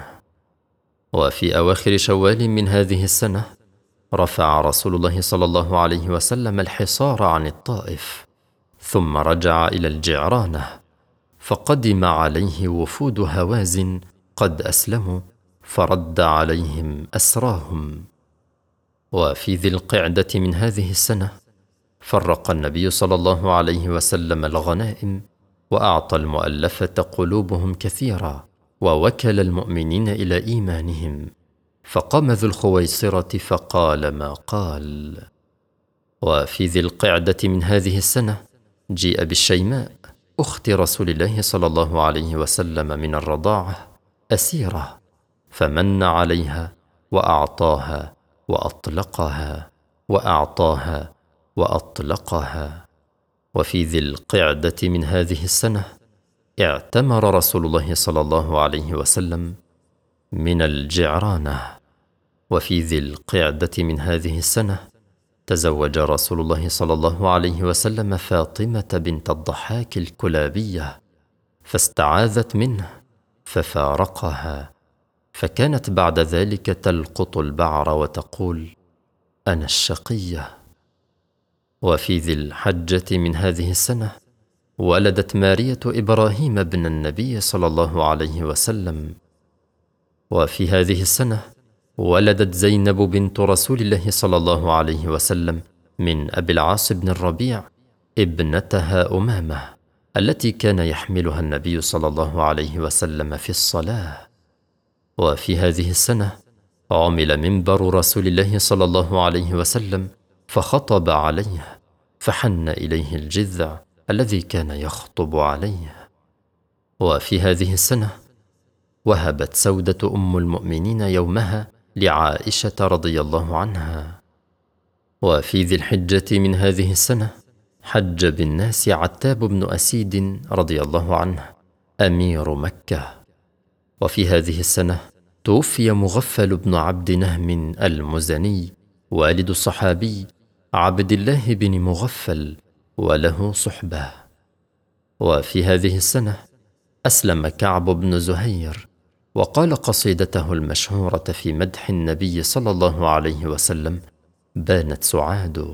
وفي أواخر شوال من هذه السنة رفع رسول الله صلى الله عليه وسلم الحصار عن الطائف، ثم رجع إلى الجعرانة، فقدم عليه وفود هوازن قد أسلموا، فرد عليهم أسراهم. وفي ذي القعدة من هذه السنة فرق النبي صلى الله عليه وسلم الغنائم، وأعطى المؤلفة قلوبهم كثيرا، ووكل المؤمنين إلى إيمانهم، فقام ذو الخويصرة فقال ما قال. وفي ذي القعدة من هذه السنة جيء بالشيماء أخت رسول الله صلى الله عليه وسلم من الرضاعة أسيرة، فمن عليها وأعطاها وأطلقها وأعطاها وأطلقها. وفي ذي القعدة من هذه السنة اعتمر رسول الله صلى الله عليه وسلم من الجعرانة. وفي ذي القعدة من هذه السنة تزوج رسول الله صلى الله عليه وسلم فاطمة بنت الضحاك الكلابية، فاستعاذت منه ففارقها، فكانت بعد ذلك تلقط البعر وتقول أنا الشقية. وفي ذي الحجة من هذه السنة ولدت مارية إبراهيم بن النبي صلى الله عليه وسلم. وفي هذه السنة ولدت زينب بنت رسول الله صلى الله عليه وسلم من أبي العاص بن الربيع ابنتها أمامة، التي كان يحملها النبي صلى الله عليه وسلم في الصلاة. وفي هذه السنة عمل منبر رسول الله صلى الله عليه وسلم فخطب عليه، فحن إليه الجذع الذي كان يخطب عليه. وفي هذه السنة وهبت سودة أم المؤمنين يومها لعائشة رضي الله عنها. وفي ذي الحجة من هذه السنة حج بالناس عتاب بن أسيد رضي الله عنه أمير مكة. وفي هذه السنة توفي مغفل بن عبد نهم المزني والد الصحابي عبد الله بن مغفل، وله صحبة. وفي هذه السنة أسلم كعب بن زهير وقال قصيدته المشهورة في مدح النبي صلى الله عليه وسلم بانت سعاد.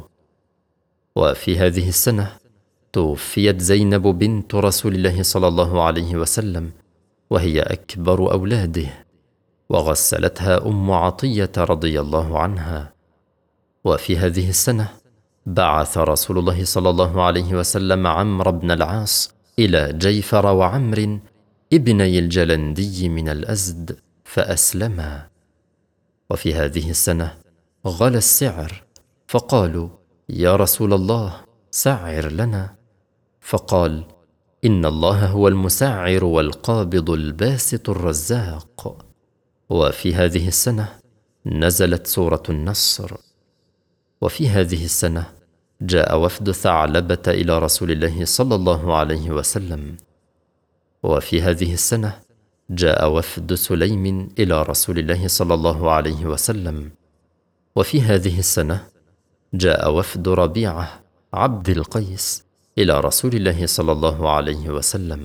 وفي هذه السنة توفيت زينب بنت رسول الله صلى الله عليه وسلم وهي أكبر أولاده، وغسلتها أم عطية رضي الله عنها. وفي هذه السنة بعث رسول الله صلى الله عليه وسلم عمرو بن العاص إلى جيفر وعمر ابني الجلندي من الأزد فأسلما. وفي هذه السنة غلى السعر، فقالوا يا رسول الله سعر لنا، فقال إن الله هو المسعر والقابض الباسط الرزاق. وفي هذه السنة نزلت سورة النصر. وفي هذه السنة جاء وفد ثعلبة إلى رسول الله صلى الله عليه وسلم. وفي هذه السنة جاء وفد سليم إلى رسول الله صلى الله عليه وسلم. وفي هذه السنة جاء وفد ربيعة عبد القيس إلى رسول الله صلى الله عليه وسلم.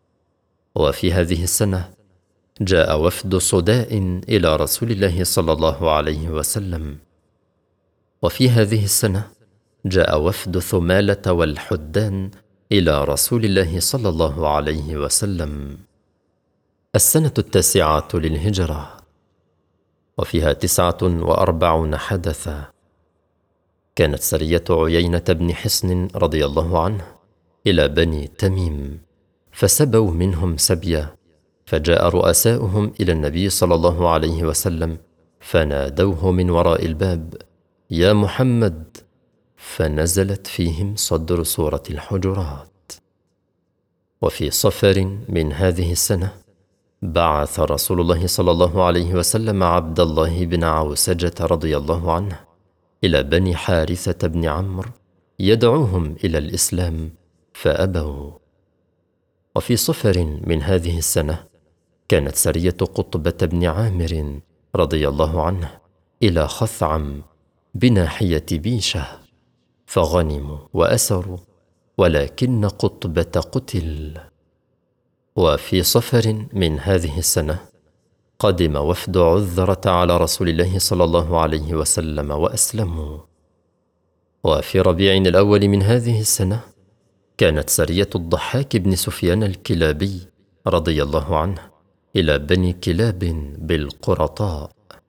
وفي هذه السنة جاء وفد صداء إلى رسول الله صلى الله عليه وسلم. وفي هذه السنة جاء وفد ثمالة والحدان إلى رسول الله صلى الله عليه وسلم. السنة التاسعة للهجرة، وفيها تسعة وأربعون حدثا. كانت سرية عيينة بن حصن رضي الله عنه إلى بني تميم، فسبوا منهم سبيا، فجاء رؤساؤهم إلى النبي صلى الله عليه وسلم فنادوه من وراء الباب: يا محمد، فنزلت فيهم صدر سورة الحجرات. وفي صفر من هذه السنة بعث رسول الله صلى الله عليه وسلم عبد الله بن عوسجة رضي الله عنه إلى بني حارثة بن عمرو يدعوهم إلى الإسلام فأبوا. وفي صفر من هذه السنة كانت سرية قطبة بن عامر رضي الله عنه إلى خثعم بناحية بيشة، فغنموا وأسروا، ولكن قطبة قتل. وفي صفر من هذه السنة قدم وفد عذرة على رسول الله صلى الله عليه وسلم وأسلموا. وفي ربيع الأول من هذه السنة كانت سرية الضحاك بن سفيان الكلابي رضي الله عنه إلى بني كلاب بالقرطاء.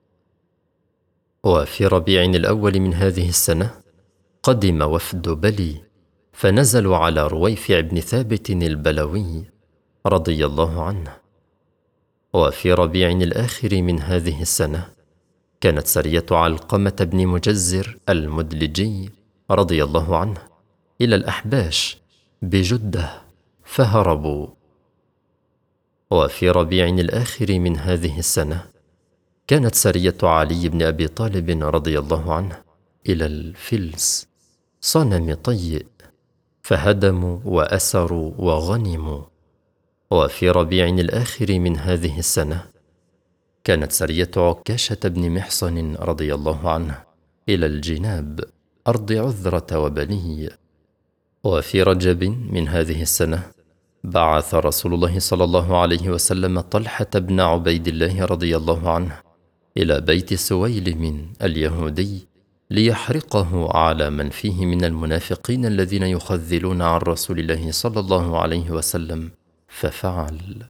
وفي ربيع الأول من هذه السنة قدم وفد بلي فنزلوا على رويفع بن ثابت البلوي رضي الله عنه. وفي ربيع الآخر من هذه السنة كانت سرية علقمة بن مجزر المدلجي رضي الله عنه إلى الأحباش بجدة فهربوا. وفي ربيع الآخر من هذه السنة كانت سرية علي بن أبي طالب رضي الله عنه إلى الفلس صنم طيء فهدموا وأسروا وغنموا. وفي ربيع الآخر من هذه السنة كانت سرية عكاشة بن محصن رضي الله عنه إلى الجناب أرض عذرة وبني. وفي رجب من هذه السنة بعث رسول الله صلى الله عليه وسلم طلحة بن عبيد الله رضي الله عنه إلى بيت سويلم اليهودي ليحرقه على من فيه من المنافقين الذين يخذلون عن رسول الله صلى الله عليه وسلم، ففعل.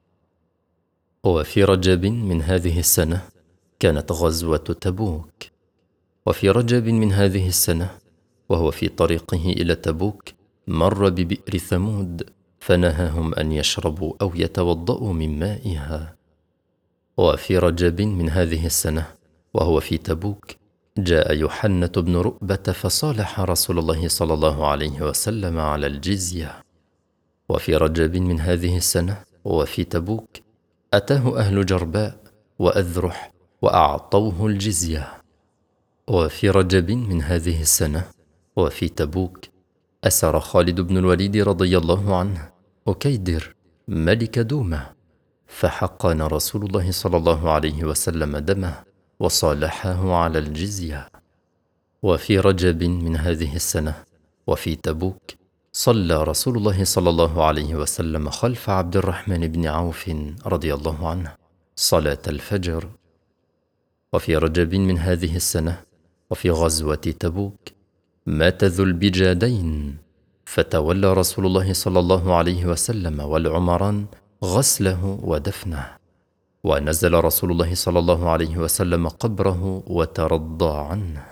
وفي رجب من هذه السنة كانت غزوة تبوك. وفي رجب من هذه السنة وهو في طريقه إلى تبوك مر ببئر ثمود فنهاهم أن يشربوا أو يتوضأوا من مائها. وفي رجب من هذه السنة وهو في تبوك جاء يحنة بن رؤبة فصالح رسول الله صلى الله عليه وسلم على الجزية. وفي رجب من هذه السنة وفي تبوك أتاه أهل جرباء وأذرح وأعطوه الجزية. وفي رجب من هذه السنة وفي تبوك أسر خالد بن الوليد رضي الله عنه أكيدر ملك دومة، فحقن رسول الله صلى الله عليه وسلم دمه وصالحه على الجزية. وفي رجب من هذه السنة وفي تبوك صلى رسول الله صلى الله عليه وسلم خلف عبد الرحمن بن عوف رضي الله عنه صلاة الفجر. وفي رجب من هذه السنة وفي غزوة تبوك مات ذو البجادين، فتولى رسول الله صلى الله عليه وسلم والعمران غسله ودفنه، ونزل رسول الله صلى الله عليه وسلم قبره وترضى عنه.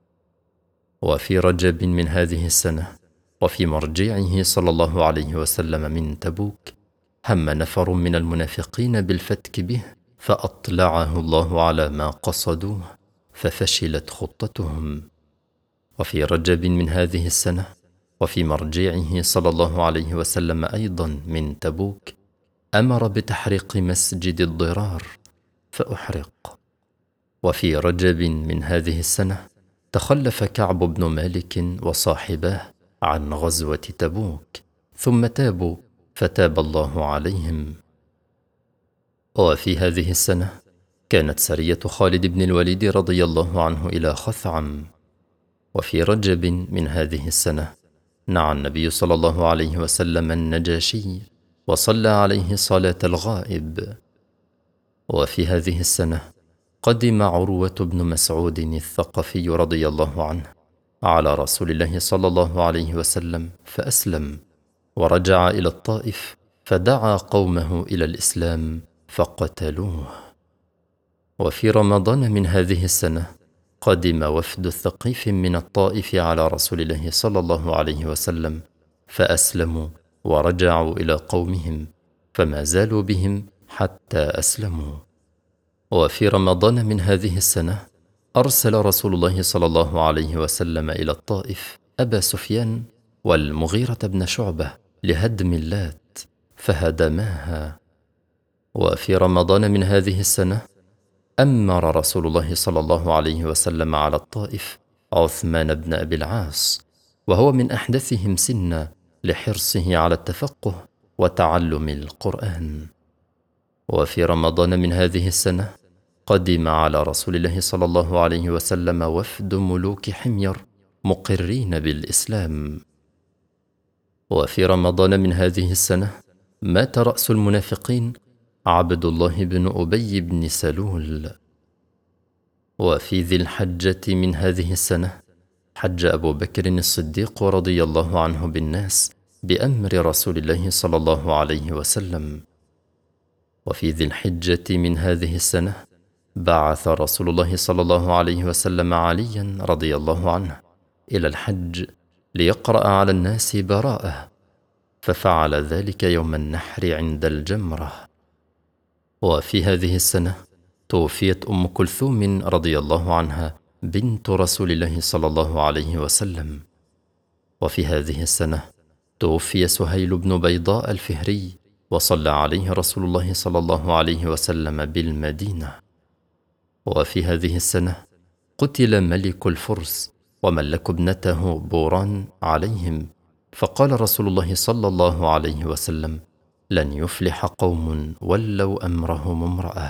وفي رجب من هذه السنة وفي مرجعه صلى الله عليه وسلم من تبوك هم نفر من المنافقين بالفتك به فأطلعه الله على ما قصدوه ففشلت خطتهم. وفي رجب من هذه السنة وفي مرجعه صلى الله عليه وسلم أيضا من تبوك أمر بتحريق مسجد الضرار فأحرق. وفي رجب من هذه السنة تخلف كعب بن مالك وصاحباه عن غزوة تبوك ثم تابوا فتاب الله عليهم. وفي هذه السنة كانت سرية خالد بن الوليد رضي الله عنه إلى خثعم. وفي رجب من هذه السنة نعى النبي صلى الله عليه وسلم النجاشي وصلى عليه صلاة الغائب. وفي هذه السنة قدم عروة بن مسعود الثقفي رضي الله عنه على رسول الله صلى الله عليه وسلم فأسلم، ورجع إلى الطائف فدعا قومه إلى الإسلام فقتلوه. وفي رمضان من هذه السنة قدم وفد ثقيف من الطائف على رسول الله صلى الله عليه وسلم فأسلموا ورجعوا إلى قومهم، فما زالوا بهم حتى أسلموا. وفي رمضان من هذه السنة أرسل رسول الله صلى الله عليه وسلم إلى الطائف أبا سفيان والمغيرة بن شعبة لهدم اللات فهدماها. وفي رمضان من هذه السنة أمر رسول الله صلى الله عليه وسلم على الطائف عثمان بن أبي العاص، وهو من أحدثهم سنا لحرصه على التفقه وتعلم القرآن. وفي رمضان من هذه السنة قدم على رسول الله صلى الله عليه وسلم وفد ملوك حمير مقرين بالإسلام. وفي رمضان من هذه السنة مات رأس المنافقين عبد الله بن أبي بن سلول. وفي ذي الحجة من هذه السنة حج أبو بكر الصديق رضي الله عنه بالناس بأمر رسول الله صلى الله عليه وسلم. وفي ذي الحجة من هذه السنة بعث رسول الله صلى الله عليه وسلم عليا رضي الله عنه إلى الحج ليقرأ على الناس براءة، ففعل ذلك يوم النحر عند الجمرة. وفي هذه السنة توفيت أم كلثوم رضي الله عنها بنت رسول الله صلى الله عليه وسلم. وفي هذه السنة توفي سهيل بن بيضاء الفهري وصلى عليه رسول الله صلى الله عليه وسلم بالمدينة. وفي هذه السنة قتل ملك الفرس وملك ابنته بوران عليهم، فقال رسول الله صلى الله عليه وسلم: لن يفلح قوم ولوا أمرهم امرأة.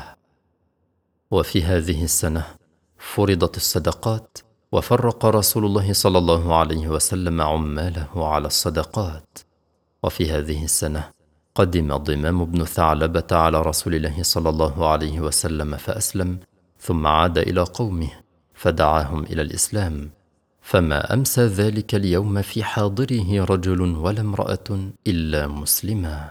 وفي هذه السنة فرضت الصدقات وفرق رسول الله صلى الله عليه وسلم عماله على الصدقات. وفي هذه السنة قدم ضمام بن ثعلبة على رسول الله صلى الله عليه وسلم فأسلم، ثم عاد إلى قومه فدعاهم إلى الإسلام، فما أمسى ذلك اليوم في حاضره رجل ولا امرأة إلا مسلما.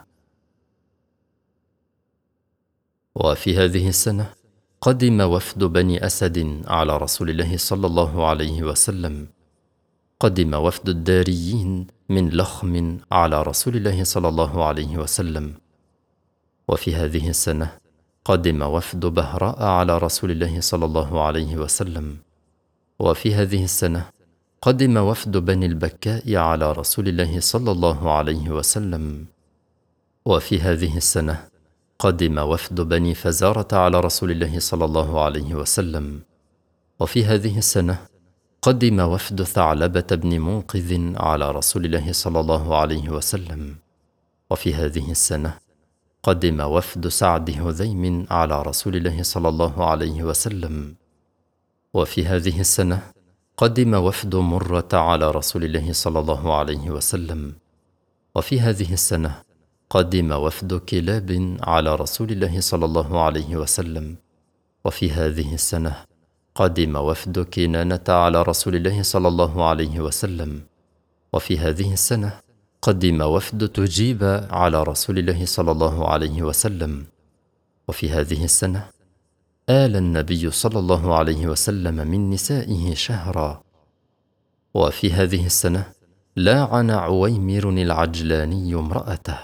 وفي هذه السنة قدم وفد بني أسد على رسول الله صلى الله عليه وسلم. قدم وفد الداريين من لخم على رسول الله صلى الله عليه وسلم. وفي هذه السنة قدم وفد بهراء على رسول الله صلى الله عليه وسلم. وفي هذه السنة قدم وفد بني البكاء على رسول الله صلى الله عليه وسلم. وفي هذه السنة قدم وفد بني فزارة على رسول الله صلى الله عليه وسلم. وفي هذه السنة قدم وفد ثعلبة بن منقذ على رسول الله صلى الله عليه وسلم. وفي هذه السنة قدم وفد سعد هذيم على رسول الله صلى الله عليه وسلم. وفي هذه السنة قدم وفد مرة على رسول الله صلى الله عليه وسلم. وفي هذه السنة قدم وفد كلاب على رسول الله صلى الله عليه وسلم. وفي هذه السنة قدم وفد كنانة على رسول الله صلى الله عليه وسلم. وفي هذه السنة قدم وفد تجيب على رسول الله صلى الله عليه وسلم. وفي هذه السنة آل النبي صلى الله عليه وسلم من نسائه شهرا. وفي هذه السنة لاعن عويمر العجلاني امرأته.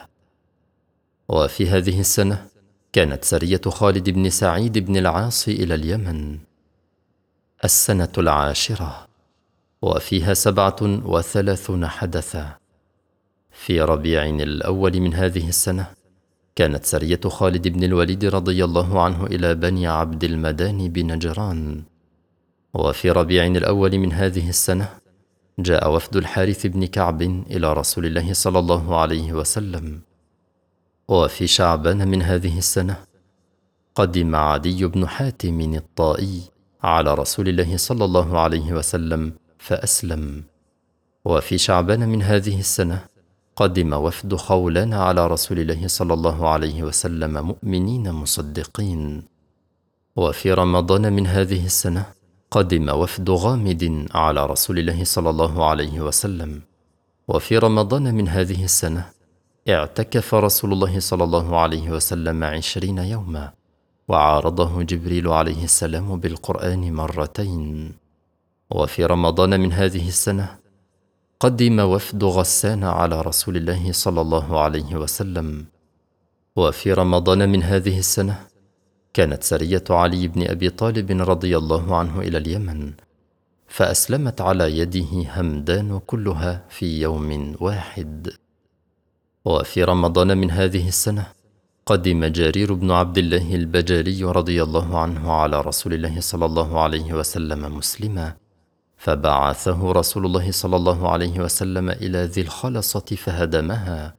وفي هذه السنة كانت سرية خالد بن سعيد بن العاص إلى اليمن. السنة العاشرة وفيها سبعة وثلاثون حدثا. في ربيع الأول من هذه السنة كانت سرية خالد بن الوليد رضي الله عنه إلى بني عبد المدان بنجران. وفي ربيع الأول من هذه السنة جاء وفد الحارث بن كعب إلى رسول الله صلى الله عليه وسلم. وفي شعبان من هذه السنة قدم عدي بن حاتم الطائي على رسول الله صلى الله عليه وسلم فأسلم. وفي شعبان من هذه السنة قدم وفد خولان على رسول الله صلى الله عليه وسلم مؤمنين مصدقين. وفي رمضان من هذه السنة قدم وفد غامد على رسول الله صلى الله عليه وسلم. وفي رمضان من هذه السنة اعتكف رسول الله صلى الله عليه وسلم عشرين يوما، وعارضه جبريل عليه السلام بالقرآن مرتين. وفي رمضان من هذه السنة قدم وفد غسان على رسول الله صلى الله عليه وسلم. وفي رمضان من هذه السنة كانت سرية علي بن أبي طالب رضي الله عنه إلى اليمن، فأسلمت على يده همدان كلها في يوم واحد. وفي رمضان من هذه السنة قدم جرير بن عبد الله البجالي رضي الله عنه على رسول الله صلى الله عليه وسلم مسلما، فبعثه رسول الله صلى الله عليه وسلم إلى ذي الخلصة فهدمها.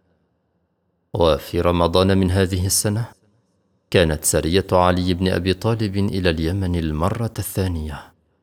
وفي رمضان من هذه السنة كانت سرية علي بن أبي طالب إلى اليمن المرة الثانية.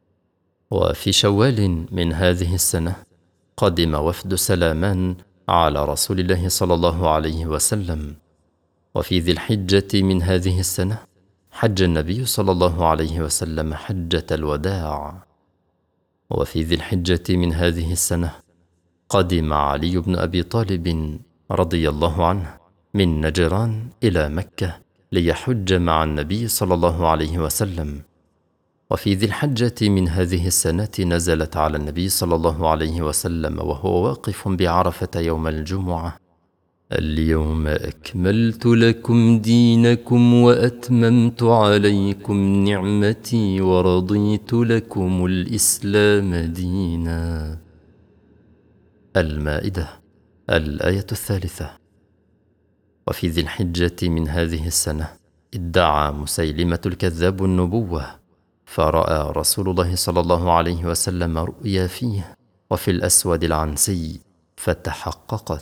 وفي شوال من هذه السنة قدم وفد سلامان على رسول الله صلى الله عليه وسلم. وفي ذي الحجة من هذه السنة حج النبي صلى الله عليه وسلم حجة الوداع. وفي ذي الحجة من هذه السنة قدم علي بن أبي طالب رضي الله عنه من نجران إلى مكة ليحج مع النبي صلى الله عليه وسلم. وفي ذي الحجة من هذه السنة نزلت على النبي صلى الله عليه وسلم وهو واقف بعرفة يوم الجمعة: اليوم أكملت لكم دينكم وأتممت عليكم نعمتي ورضيت لكم الإسلام دينا. المائدة الآية الثالثة. وفي ذي الحجة من هذه السنة ادعى مسيلمة الكذاب النبوة، فرأى رسول الله صلى الله عليه وسلم رؤيا فيه وفي الأسود العنسي فتحققت.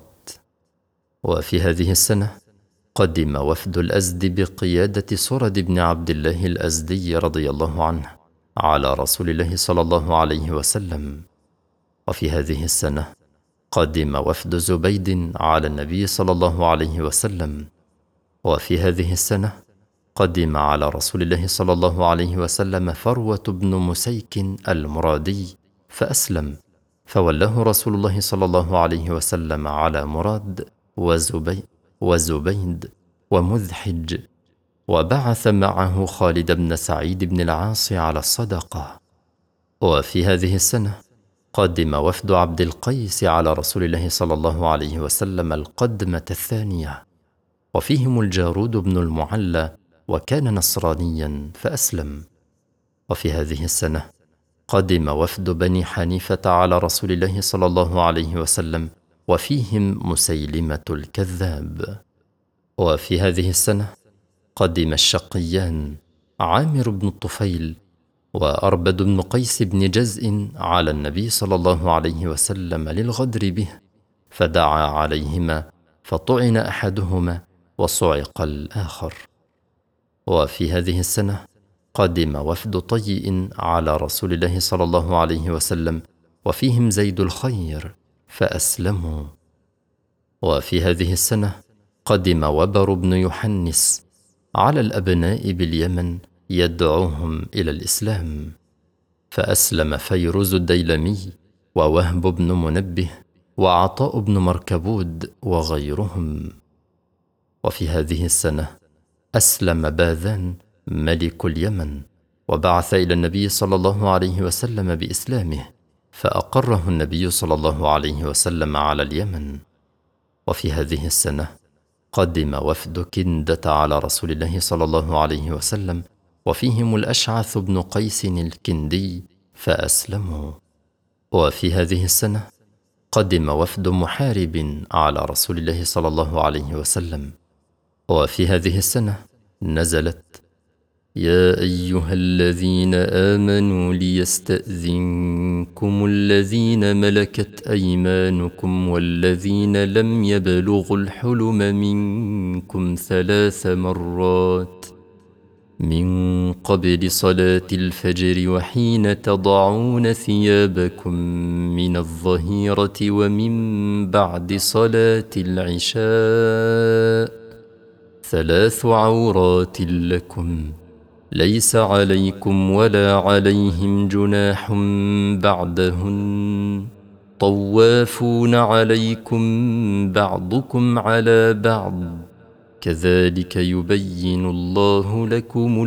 وفي هذه السنة قدم وفد الأزد بقيادة سرد بن عبد الله الأزدي رضي الله عنه على رسول الله صلى الله عليه وسلم. وفي هذه السنة قدم وفد زبيد على النبي صلى الله عليه وسلم. وفي هذه السنة قدم على رسول الله صلى الله عليه وسلم فروة بن مسيك المرادي فأسلم، فولاه رسول الله صلى الله عليه وسلم على مراد وزبي وزبيد ومذحج، وبعث معه خالد بن سعيد بن العاص على الصدقة. وفي هذه السنة قدم وفد عبد القيس على رسول الله صلى الله عليه وسلم القدمة الثانية، وفيهم الجارود بن المعلى وكان نصرانيا فأسلم. وفي هذه السنة قدم وفد بني حنيفة على رسول الله صلى الله عليه وسلم وفيهم مسيلمة الكذاب. وفي هذه السنة قدم الشقيان عامر بن الطفيل وأربد بن قيس بن جزء على النبي صلى الله عليه وسلم للغدر به، فدعا عليهما فطعن أحدهما وصعق الآخر. وفي هذه السنة قدم وفد طيء على رسول الله صلى الله عليه وسلم وفيهم زيد الخير فأسلموا. وفي هذه السنة قدم وبر بن يحنس على الأبناء باليمن يدعوهم إلى الإسلام، فأسلم فيروز الديلمي ووهب بن منبه وعطاء بن مركبود وغيرهم. وفي هذه السنة أسلم باذان ملك اليمن وبعث إلى النبي صلى الله عليه وسلم بإسلامه، فأقره النبي صلى الله عليه وسلم على اليمن. وفي هذه السنة قدم وفد كندة على رسول الله صلى الله عليه وسلم وفيهم الأشعث بن قيس الكندي فأسلموا. وفي هذه السنة قدم وفد محارب على رسول الله صلى الله عليه وسلم. وفي هذه السنة نزلت: يا أيها الذين آمنوا ليستأذنكم الذين ملكت أيمانكم والذين لم يبلغوا الحلم منكم ثلاث مرات من قبل صلاة الفجر وحين تضعون ثيابكم من الظهيرة ومن بعد صلاة العشاء، ثلاث عورات لكم ليس عليكم ولا عليهم جناح بعدهن، طوافون عليكم بعضكم على بعض، كذلك يبين الله لكم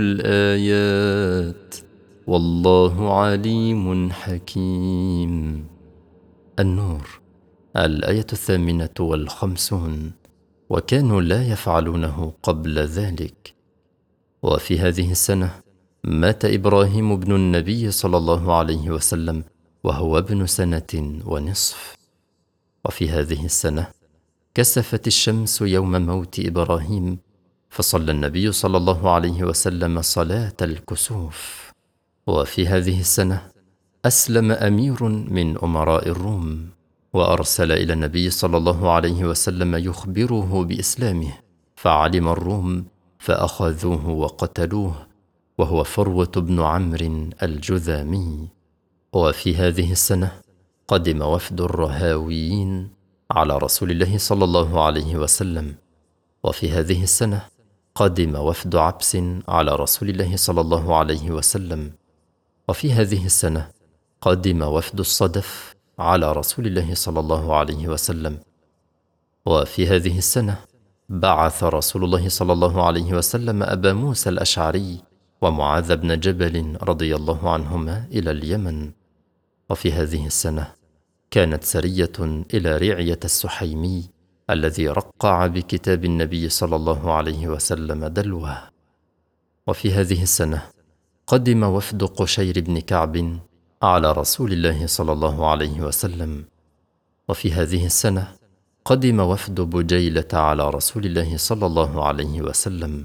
الآيات والله عليم حكيم. النور الآية الثامنة والخمسون. وكانوا لا يفعلونه قبل ذلك. وفي هذه السنة مات إبراهيم بن النبي صلى الله عليه وسلم وهو ابن سنة ونصف. وفي هذه السنة كسفت الشمس يوم موت إبراهيم، فصلى النبي صلى الله عليه وسلم صلاة الكسوف. وفي هذه السنة أسلم أمير من أمراء الروم، وأرسل إلى النبي صلى الله عليه وسلم يخبره بإسلامه، فعلم الروم فأخذوه وقتلوه، وهو فروة بن عمرو الجذامي. وفي هذه السنة قدم وفد الرهاويين على رسول الله صلى الله عليه وسلم. وفي هذه السنة قدم وفد عبس على رسول الله صلى الله عليه وسلم. وفي هذه السنة قدم وفد الصدف على رسول الله صلى الله عليه وسلم. وفي هذه السنة بعث رسول الله صلى الله عليه وسلم أبا موسى الأشعري ومعاذ بن جبل رضي الله عنهما إلى اليمن. وفي هذه السنة كانت سرية إلى رعية السحيمي الذي رقع بكتاب النبي صلى الله عليه وسلم دلوه. وفي هذه السنة قدم وفد قشير بن كعب على رسول الله صلى الله عليه وسلم. وفي هذه السنة قدم وفد بجيلة على رسول الله صلى الله عليه وسلم.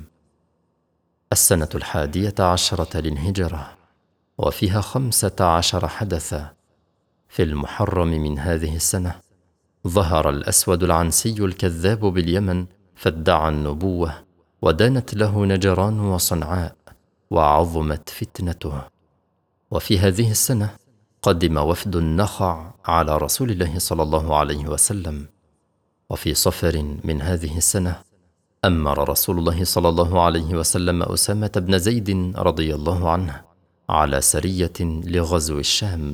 السنة الحادية عشرة للهجرة، وفيها خمسة عشر حدثا. في المحرم من هذه السنة ظهر الأسود العنسي الكذاب باليمن فادعى النبوة، ودانت له نجران وصنعاء، وعظمت فتنته. وفي هذه السنة قدم وفد النخع على رسول الله صلى الله عليه وسلم. وفي صفر من هذه السنة أمر رسول الله صلى الله عليه وسلم أسامة بن زيد رضي الله عنه على سرية لغزو الشام،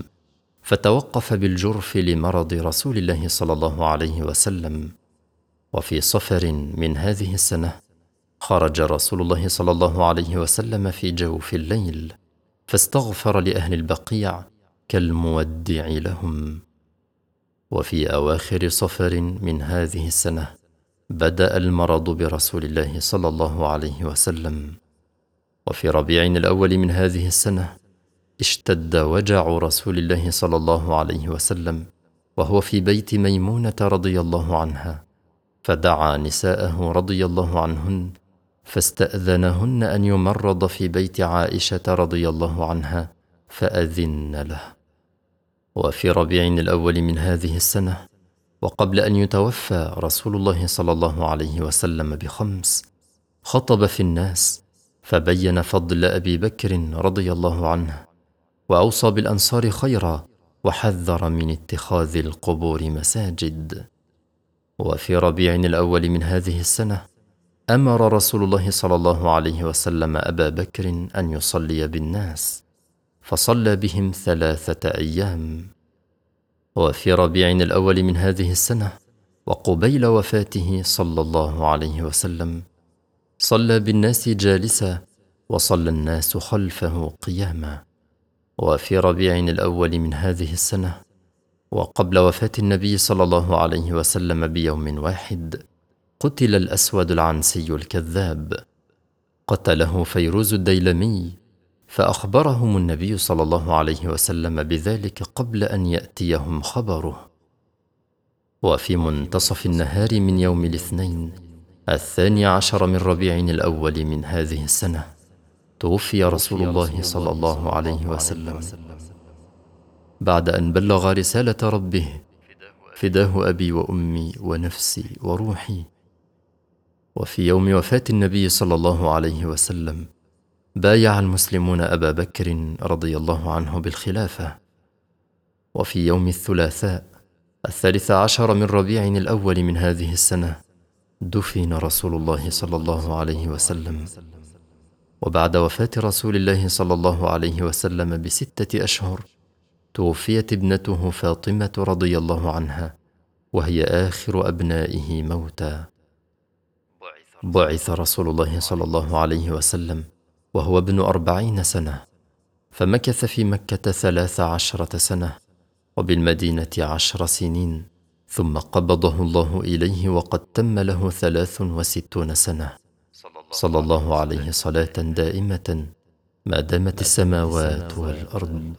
فتوقف بالجرف لمرض رسول الله صلى الله عليه وسلم. وفي صفر من هذه السنة خرج رسول الله صلى الله عليه وسلم في جوف الليل، فاستغفر لأهل البقيع كالمودع لهم. وفي أواخر صفر من هذه السنة بدأ المرض برسول الله صلى الله عليه وسلم. وفي ربيع الأول من هذه السنة اشتد وجع رسول الله صلى الله عليه وسلم وهو في بيت ميمونة رضي الله عنها، فدعا نساءه رضي الله عنهن فاستأذنهن أن يمرض في بيت عائشة رضي الله عنها، فأذن له. وفي ربيع الأول من هذه السنة وقبل أن يتوفى رسول الله صلى الله عليه وسلم بخمس، خطب في الناس فبين فضل أبي بكر رضي الله عنه، وأوصى بالأنصار خيرا، وحذر من اتخاذ القبور مساجد. وفي ربيع الأول من هذه السنة أمر رسول الله صلى الله عليه وسلم أبا بكر أن يصلي بالناس، فصلى بهم ثلاثة أيام. وفي ربيع الأول من هذه السنة وقبيل وفاته صلى الله عليه وسلم صلى بالناس جالسا، وصلى الناس خلفه قياما. وفي ربيع الأول من هذه السنة وقبل وفاة النبي صلى الله عليه وسلم بيوم واحد قتل الأسود العنسي الكذاب، قتله فيروز الديلمي، فأخبرهم النبي صلى الله عليه وسلم بذلك قبل أن يأتيهم خبره. وفي منتصف النهار من يوم الاثنين الثاني عشر من ربيع الأول من هذه السنة توفي رسول الله صلى الله عليه وسلم بعد أن بلغ رسالة ربه: فداه أبي وأمي ونفسي وروحي. وفي يوم وفاة النبي صلى الله عليه وسلم بايع المسلمون أبا بكر رضي الله عنه بالخلافة. وفي يوم الثلاثاء الثالث عشر من ربيع الأول من هذه السنة دفن رسول الله صلى الله عليه وسلم. وبعد وفاة رسول الله صلى الله عليه وسلم بستة أشهر توفيت ابنته فاطمة رضي الله عنها، وهي آخر أبنائه موتا. بعث رسول الله صلى الله عليه وسلم وهو ابن أربعين سنة، فمكث في مكة ثلاث عشرة سنة، وبالمدينة عشر سنين، ثم قبضه الله إليه وقد تم له ثلاث وستون سنة. صلى الله عليه صلاة دائمة ما دامت السماوات والأرض.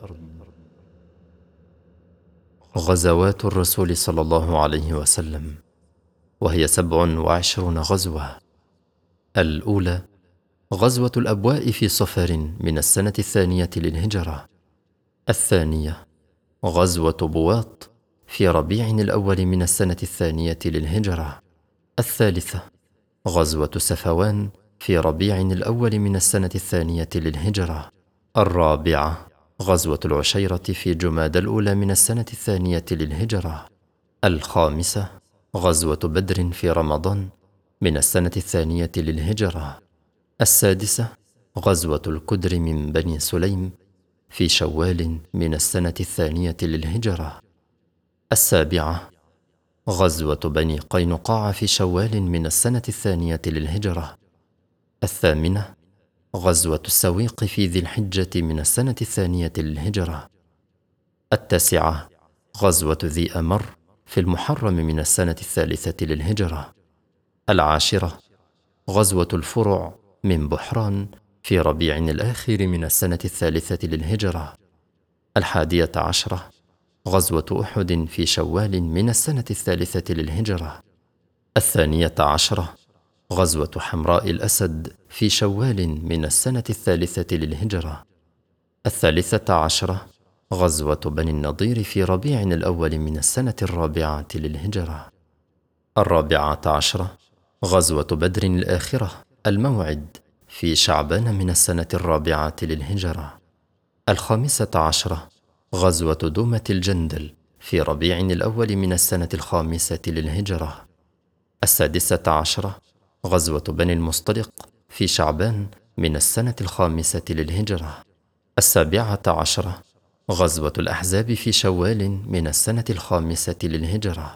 غزوات الرسول صلى الله عليه وسلم، وهي سبع وعشرون غزوة. الأولى غزوة الأبواء في صفر من السنة الثانية للهجرة. الثانية غزوة بواط في ربيع الأول من السنة الثانية للهجرة. الثالثة غزوة سفوان في ربيع الأول من السنة الثانية للهجرة. الرابعة غزوة العشيرة في جمادى الأولى من السنة الثانية للهجرة. الخامسة غزوة بدر في رمضان من السنة الثانية للهجرة. السادسة غزوة الكدر من بني سليم في شوال من السنة الثانية للهجرة. السابعة غزوة بني قينقاع في شوال من السنة الثانية للهجرة. الثامنة غزوة السويق في ذي الحجة من السنة الثانية للهجرة. التاسعة غزوة ذي أمر في المحرم من السنة الثالثة للهجرة. العاشرة غزوة الفرع من بحران في ربيع الآخر من السنة الثالثة للهجرة. الحادية عشرة غزوة أحد في شوال من السنة الثالثة للهجرة. الثانية عشرة غزوة حمراء الأسد في شوال من السنة الثالثة للهجرة. الثالثة عشرة غزوة بني النضير في ربيع الأول من السنة الرابعة للهجرة. الرابعة عشرة غزوة بدر الآخرة الموعد في شعبان من السنة الرابعة للهجرة. الخامسة عشرة غزوة دومة الجندل في ربيع الأول من السنة الخامسة للهجرة. السادسة عشرة غزوة بني المصطلق في شعبان من السنة الخامسة للهجرة. السابعة عشرة غزوة الأحزاب في شوال من السنة الخامسة للهجرة.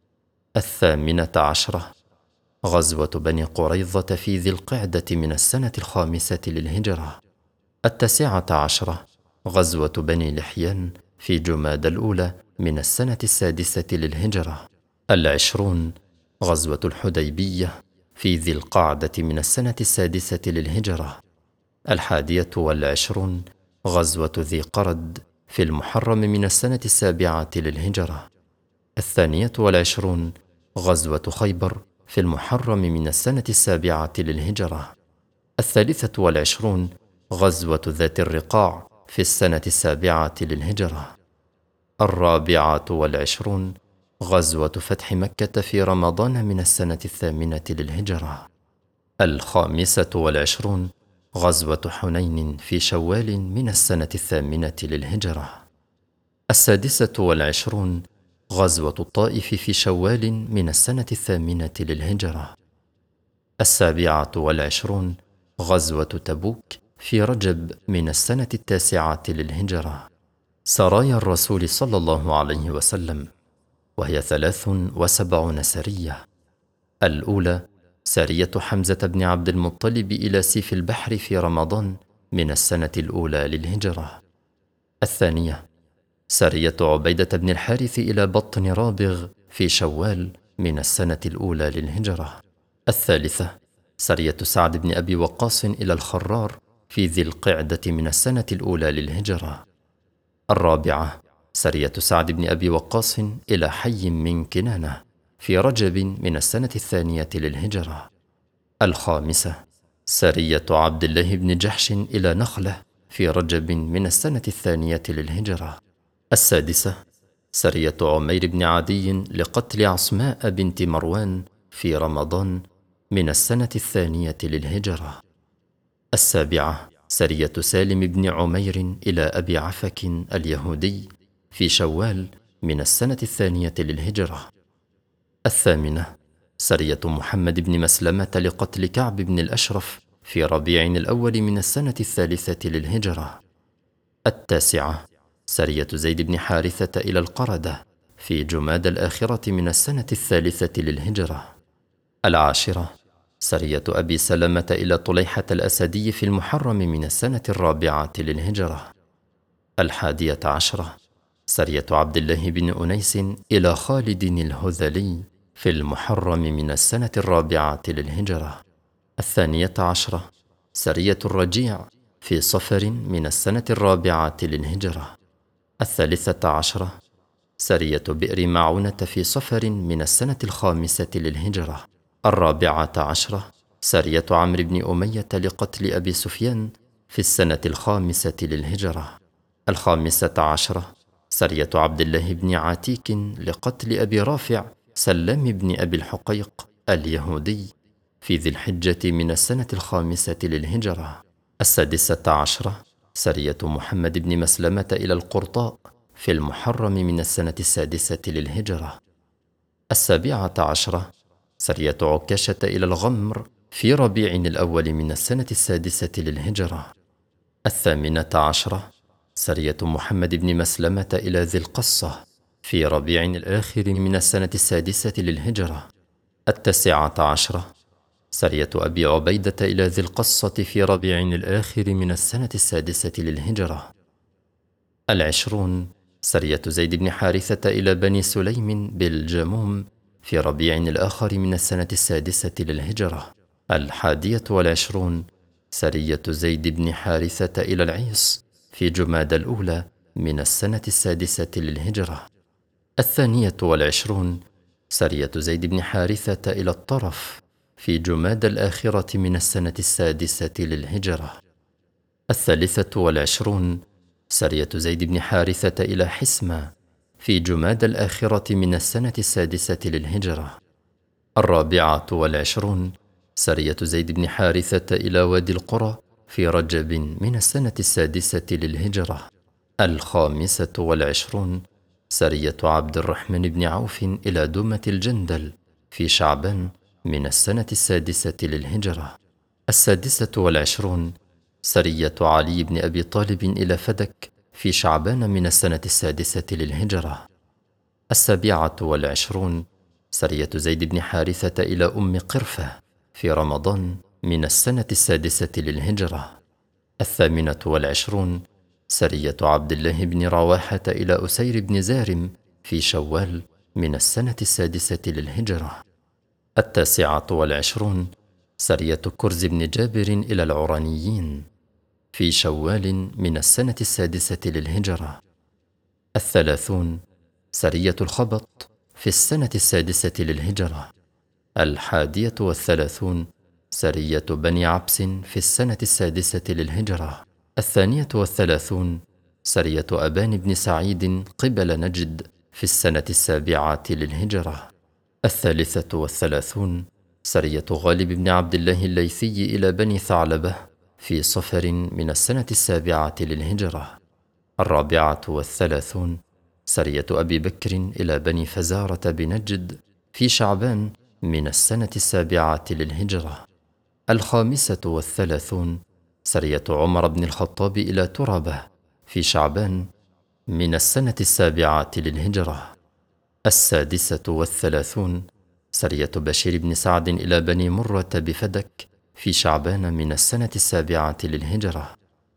الثامنة عشرة غزوة بني قريظة في ذي القعدة من السنة الخامسة للهجرة. التاسعة عشرة غزوة بني لحيان في جمادى الأولى من السنة السادسة للهجرة. العشرون غزوة الحديبية في ذي القعدة من السنة السادسة للهجرة. الحادية والعشرون غزوة ذي قرد في المحرم من السنة السابعة للهجرة. الثانية والعشرون غزوة خيبر في المحرم من السنة السابعة للهجرة. الثالثة والعشرون غزوة ذات الرقاع في السنة السابعة للهجرة. الرابعة والعشرون غزوة فتح مكة في رمضان من السنة الثامنة للهجرة. الخامسة والعشرون غزوة حنين في شوال من السنة الثامنة للهجرة. السادسة والعشرون غزوة الطائف في شوال من السنة الثامنة للهجرة. السابعة والعشرون غزوة تبوك في رجب من السنة التاسعة للهجرة. سرايا الرسول صلى الله عليه وسلم، وهي ثلاث وسبعون سرية. الأولى سرية حمزة بن عبد المطلب إلى سيف البحر في رمضان من السنة الأولى للهجرة. الثانية سرية عبيدة بن الحارث إلى بطن رابغ في شوال من السنة الأولى للهجرة. الثالثة سرية سعد بن أبي وقاص إلى الخرار في ذي القعدة من السنة الأولى للهجرة. الرابعة سرية سعد بن أبي وقاص إلى حي من كنانة في رجب من السنة الثانية للهجرة. الخامسة سرية عبد الله بن جحش إلى نخلة في رجب من السنة الثانية للهجرة. السادسة سرية عمير بن عدي لقتل عصماء بنت مروان في رمضان من السنة الثانية للهجرة. السابعة سرية سالم بن عمير إلى أبي عفك اليهودي في شوال من السنة الثانية للهجرة. الثامنة سرية محمد بن مسلمة لقتل كعب بن الأشرف في ربيع الأول من السنة الثالثة للهجرة. التاسعة سرية زيد بن حارثة إلى القردة في جمادى الآخرة من السنة الثالثة للهجرة. العاشرة سرية أبي سلمة إلى طليحة الأسدي في المحرم من السنة الرابعة للهجرة. الحادية عشرة سرية عبد الله بن أنيس إلى خالد الهذلي في المحرم من السنة الرابعة للهجرة. الثانية عشرة سرية الرجيع في صفر من السنة الرابعة للهجرة. الثالثة عشرة سرية بئر معونة في صفر من السنة الخامسة للهجرة. الرابعة عشرة سرية عمرو بن أمية لقتل أبي سفيان في السنة الخامسة للهجرة. الخامسة عشرة سرية عبد الله بن عتيك لقتل أبي رافع سلام بن أبي الحقيق اليهودي في ذي الحجة من السنة الخامسة للهجرة. السادسة عشرة سرية محمد بن مسلمة إلى القرطاء في المحرم من السنة السادسة للهجرة. السابعة عشرة سرية عكاشة إلى الغمر في ربيع الأول من السنة السادسة للهجرة. الثامنة عشرة سرية محمد بن مسلمة إلى ذي القصة في ربيع الآخر من السنة السادسة للهجرة. التاسعة عشرة سرية أبي عبيدة إلى ذي القصة في ربيع الآخر من السنة السادسة للهجرة. العشرون سرية زيد بن حارثة إلى بني سليم بالجموم في ربيع الآخر من السنة السادسة للهجرة. الحادية والعشرون سرية زيد بن حارثة إلى العيص في جماد الأولى من السنة السادسة للهجرة. الثانية والعشرون سرية زيد بن حارثة إلى الطرف في جماد الآخرة من السنة السادسة للهجرة. الثالثة والعشرون سرية زيد بن حارثة إلى حسمة في جماد الآخرة من السنة السادسة للهجرة. الرابعة والعشرون سرية زيد بن حارثة إلى وادي القرى في رجب من السنة السادسة للهجرة. الخامسة والعشرون سرية عبد الرحمن بن عوف إلى دمة الجندل في شعبان من السنة السادسة للهجرة. السادسة والعشرون سرية علي بن أبي طالب إلى فدك في شعبان من السنة السادسة للهجرة. السابعة والعشرون سرية زيد بن حارثة إلى أم قرفة في رمضان من السنة السادسة للهجرة. الثامنة والعشرون سرية عبد الله بن رواحة إلى أسير بن زارم في شوال من السنة السادسة للهجرة. التاسعة والعشرون سرية كرز بن جابر إلى العرانيين في شوال من السنة السادسة للهجرة. الثلاثون سرية الخبط في السنة السادسة للهجرة. الحادية والثلاثون سرية بني عبس في السنة السادسة للهجرة. الثانية والثلاثون سرية أبان بن سعيد قبل نجد في السنة السابعة للهجرة. الثالثة والثلاثون سرية غالب بن عبد الله الليثي إلى بني ثعلبة في صفر من السنة السابعة للهجرة. الرابعة والثلاثون سرية أبي بكر إلى بني فزارة بنجد في شعبان من السنة السابعة للهجرة. الخامسة والثلاثون سرية عمر بن الخطاب إلى تربة في شعبان من السنة السابعة للهجرة. السادسة والثلاثون سرية بشير بن سعد إلى بني مرة بفدك في شعبان من السنة السابعة للهجرة.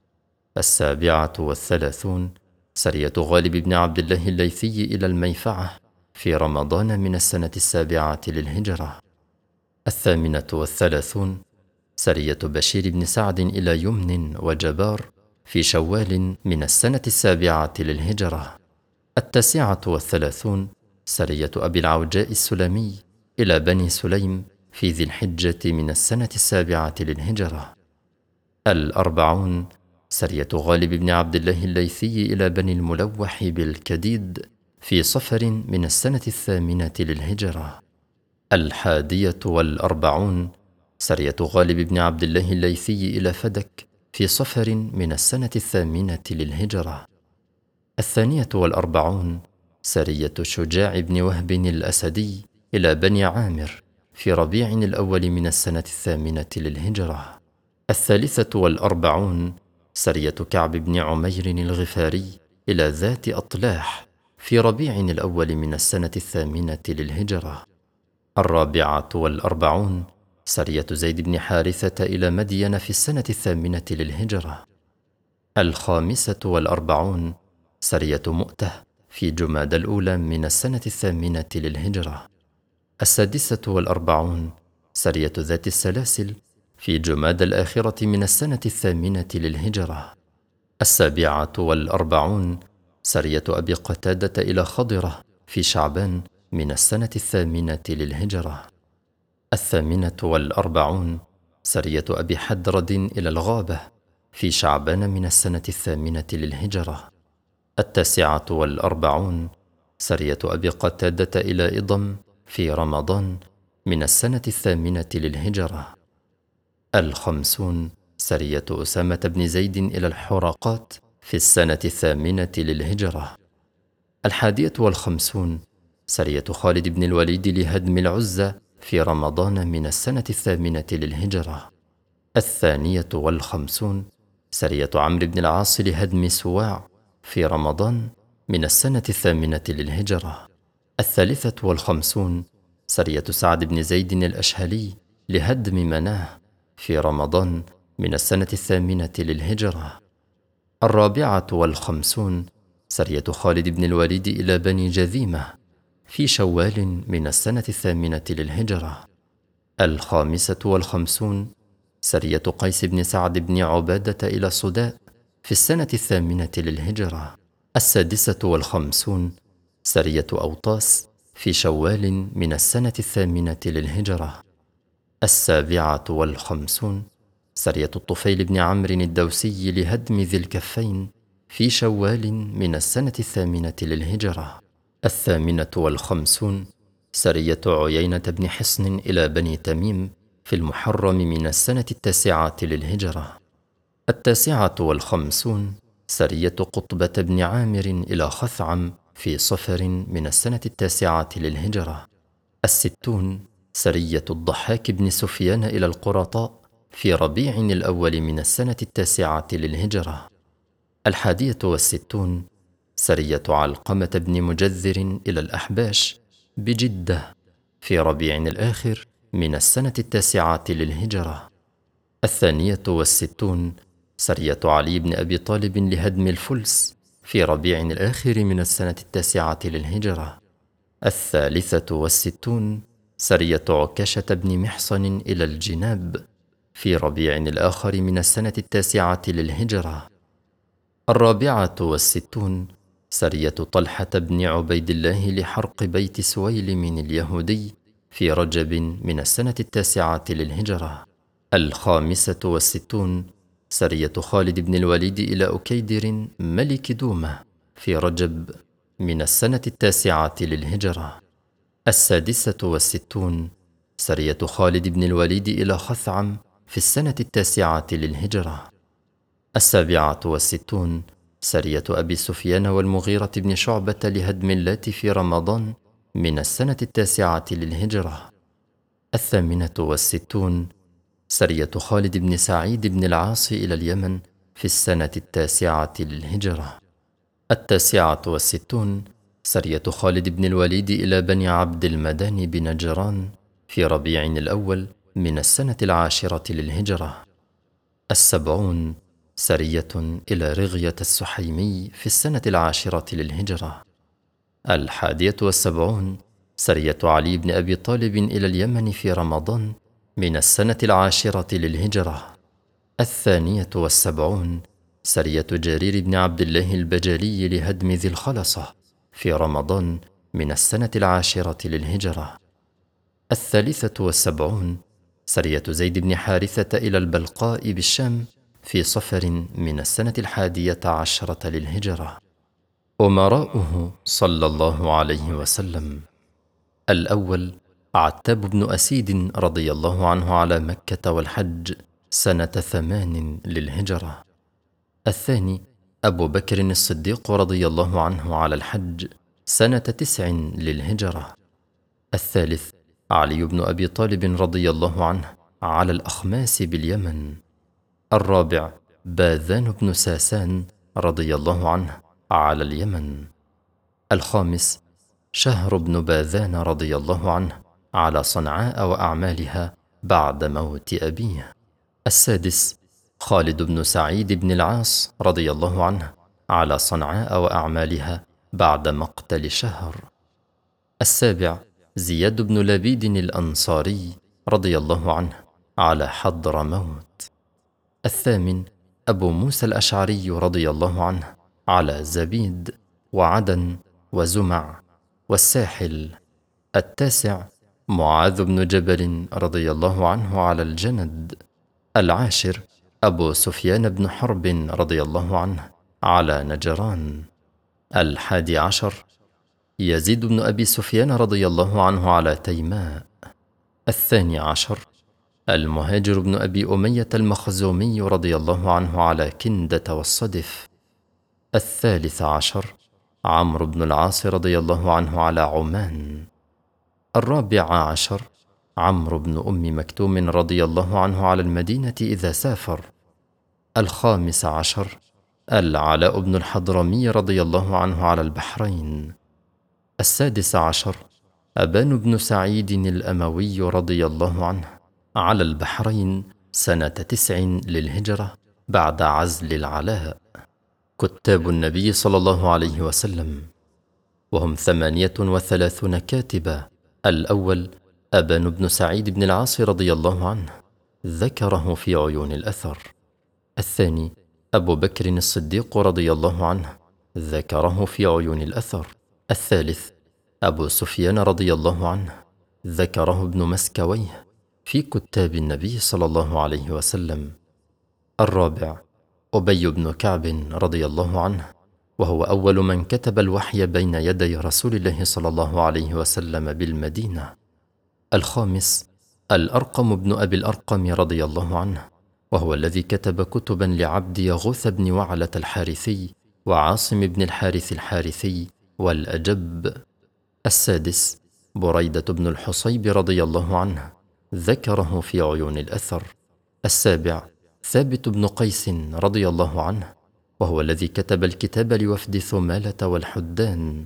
السابعة والثلاثون سرية غالب بن عبد الله الليثي إلى الميفعة في رمضان من السنة السابعة للهجرة. الثامنة والثلاثون سرية بشير بن سعد إلى يمن وجبار في شوال من السنة السابعة للهجرة. التاسعة والثلاثون سرية أبي العوجاء السلمي إلى بني سليم في ذي الحجة من السنة السابعة للهجرة. الأربعون سرية غالب بن عبد الله الليثي إلى بني الملوح بالكديد في صفر من السنة الثامنة للهجرة. الحادية والأربعون سرية غالب بن عبد الله الليثي إلى فدك في صفر من السنة الثامنة للهجرة. الثانية والأربعون سرية شجاع بن وهب الأسدي إلى بني عامر في ربيع الأول من السنة الثامنة للهجرة. الثالثة والأربعون سرية كعب بن عمير الغفاري إلى ذات أطلاح في ربيع الأول من السنة الثامنة للهجرة. الرابعة والأربعون سرية زيد بن حارثة إلى مدين في السنة الثامنة للهجرة. الخامسة والأربعون سرية مؤتة في جماد الأولى من السنة الثامنة للهجرة. السادسة والأربعون سرية ذات السلاسل في جمادى الآخرة من السنة الثامنة للهجرة. السابعة والأربعون سرية أبي قتادة إلى خضرة في شعبان من السنة الثامنة للهجرة. الثامنة والأربعون سرية أبي حدرد إلى الغابة في شعبان من السنة الثامنة للهجرة. التاسعة والأربعون سرية أبي قتادة إلى إضم في رمضان من السنة الثامنة للهجرة. الخمسون سرية أسامة بن زيد إلى الحرقات في السنة الثامنة للهجرة. الحادية والخمسون سرية خالد بن الوليد لهدم العزة في رمضان من السنة الثامنة للهجرة. الثانية والخمسون سرية عمرو بن العاص لهدم سواع في رمضان من السنة الثامنة للهجرة. الثالثة والخمسون سرية سعد بن زيد الأشهلي لهدم مناه في رمضان من السنة الثامنة للهجرة. الرابعة والخمسون سرية خالد بن الوليد إلى بني جذيمة في شوال من السنة الثامنة للهجرة. الخامسة والخمسون سرية قيس بن سعد بن عبادة إلى صداء في السنة الثامنة للهجرة. السادسة والخمسون سرية أوطاس في شوال من السنة الثامنة للهجرة. السابعة والخمسون سرية الطفيل بن عمرو الدوسي لهدم ذي الكفين في شوال من السنة الثامنة للهجرة. الثامنة والخمسون سرية عيينة بن حصن إلى بني تميم في المحرم من السنة التاسعة للهجرة. التاسعة والخمسون سرية قطبة بن عامر إلى خثعم في صفر من السنة التاسعة للهجرة. الستون سرية الضحاك بن سفيان إلى القرطاء في ربيع الأول من السنة التاسعة للهجرة. الحادية والستون سرية علقمة بن مجذر إلى الأحباش بجدة في ربيع الآخر من السنة التاسعة للهجرة. الثانية والستون سرية علي بن أبي طالب لهدم الفلس في ربيع الآخر من السنة التاسعة للهجرة. الثالثة والستون سرية عكاشة بن محصن إلى الجناب في ربيع الآخر من السنة التاسعة للهجرة. الرابعة والستون سرية طلحة بن عبيد الله لحرق بيت سويلم اليهودي في رجب من السنة التاسعة للهجرة. الخامسة والستون سرية خالد بن الوليد إلى أكيدر ملك دومة في رجب من السنة التاسعة للهجرة. السادسة والستون سرية خالد بن الوليد إلى خثعم في السنة التاسعة للهجرة. السابعة والستون سرية أبي سفيان والمغيرة بن شعبة لهدم اللات في رمضان من السنة التاسعة للهجرة. الثامنة والستون سرية خالد بن سعيد بن العاص إلى اليمن في السنة التاسعة للهجرة. التاسعة والستون سرية خالد بن الوليد إلى بني عبد المدان بنجران في ربيع الأول من السنة العاشرة للهجرة. السبعون سرية إلى رغية السحيمي في السنة العاشرة للهجرة. الحادية والسبعون سرية علي بن أبي طالب إلى اليمن في رمضان من السنة العاشرة للهجرة. الثانية والسبعون سرية جرير بن عبد الله البجلي لهدم ذي الخلصة في رمضان من السنة العاشرة للهجرة. الثالثة والسبعون سرية زيد بن حارثة إلى البلقاء بالشام في صفر من السنة الحادية عشرة للهجرة. أمراؤه صلى الله عليه وسلم: الأول عتاب بن أسيد رضي الله عنه على مكة والحج سنة ثمان للهجرة. الثاني أبو بكر الصديق رضي الله عنه على الحج سنة تسع للهجرة. الثالث علي بن أبي طالب رضي الله عنه على الأخماس باليمن. الرابع باذان بن ساسان رضي الله عنه على اليمن. الخامس شهر بن باذان رضي الله عنه على صنعاء وأعمالها بعد موت أبيه. السادس خالد بن سعيد بن العاص رضي الله عنه على صنعاء وأعمالها بعد مقتل شهر. السابع زياد بن لبيد الأنصاري رضي الله عنه على حضرموت. الثامن أبو موسى الأشعري رضي الله عنه على زبيد وعدن وزمع والساحل. التاسع معاذ بن جبل رضي الله عنه على الجند. العاشر أبو سفيان بن حرب رضي الله عنه على نجران. الحادي عشر يزيد بن أبي سفيان رضي الله عنه على تيماء. الثاني عشر المهاجر بن أبي أمية المخزومي رضي الله عنه على كندة والصدف. الثالث عشر عمرو بن العاص رضي الله عنه على عمان. الرابع عشر عمرو بن أم مكتوم رضي الله عنه على المدينة إذا سافر. الخامس عشر العلاء بن الحضرمي رضي الله عنه على البحرين. السادس عشر أبان بن سعيد الأموي رضي الله عنه على البحرين سنة تسع للهجرة بعد عزل العلاء. كتاب النبي صلى الله عليه وسلم وهم ثمانية وثلاثون كاتبا. الأول أبان بن سعيد بن العاص رضي الله عنه ذكره في عيون الأثر. الثاني أبو بكر الصديق رضي الله عنه ذكره في عيون الأثر. الثالث أبو سفيان رضي الله عنه ذكره ابن مسكويه في كتاب النبي صلى الله عليه وسلم. الرابع أبي بن كعب رضي الله عنه وهو أول من كتب الوحي بين يدي رسول الله صلى الله عليه وسلم بالمدينة. الخامس الأرقم بن أبي الأرقم رضي الله عنه وهو الذي كتب كتبا لعبد يغوث بن وعلة الحارثي وعاصم بن الحارث الحارثي والأجب. السادس بريدة بن الحصيب رضي الله عنه ذكره في عيون الأثر. السابع ثابت بن قيس رضي الله عنه وهو الذي كتب الكتاب لوفد ثمالة والحدان.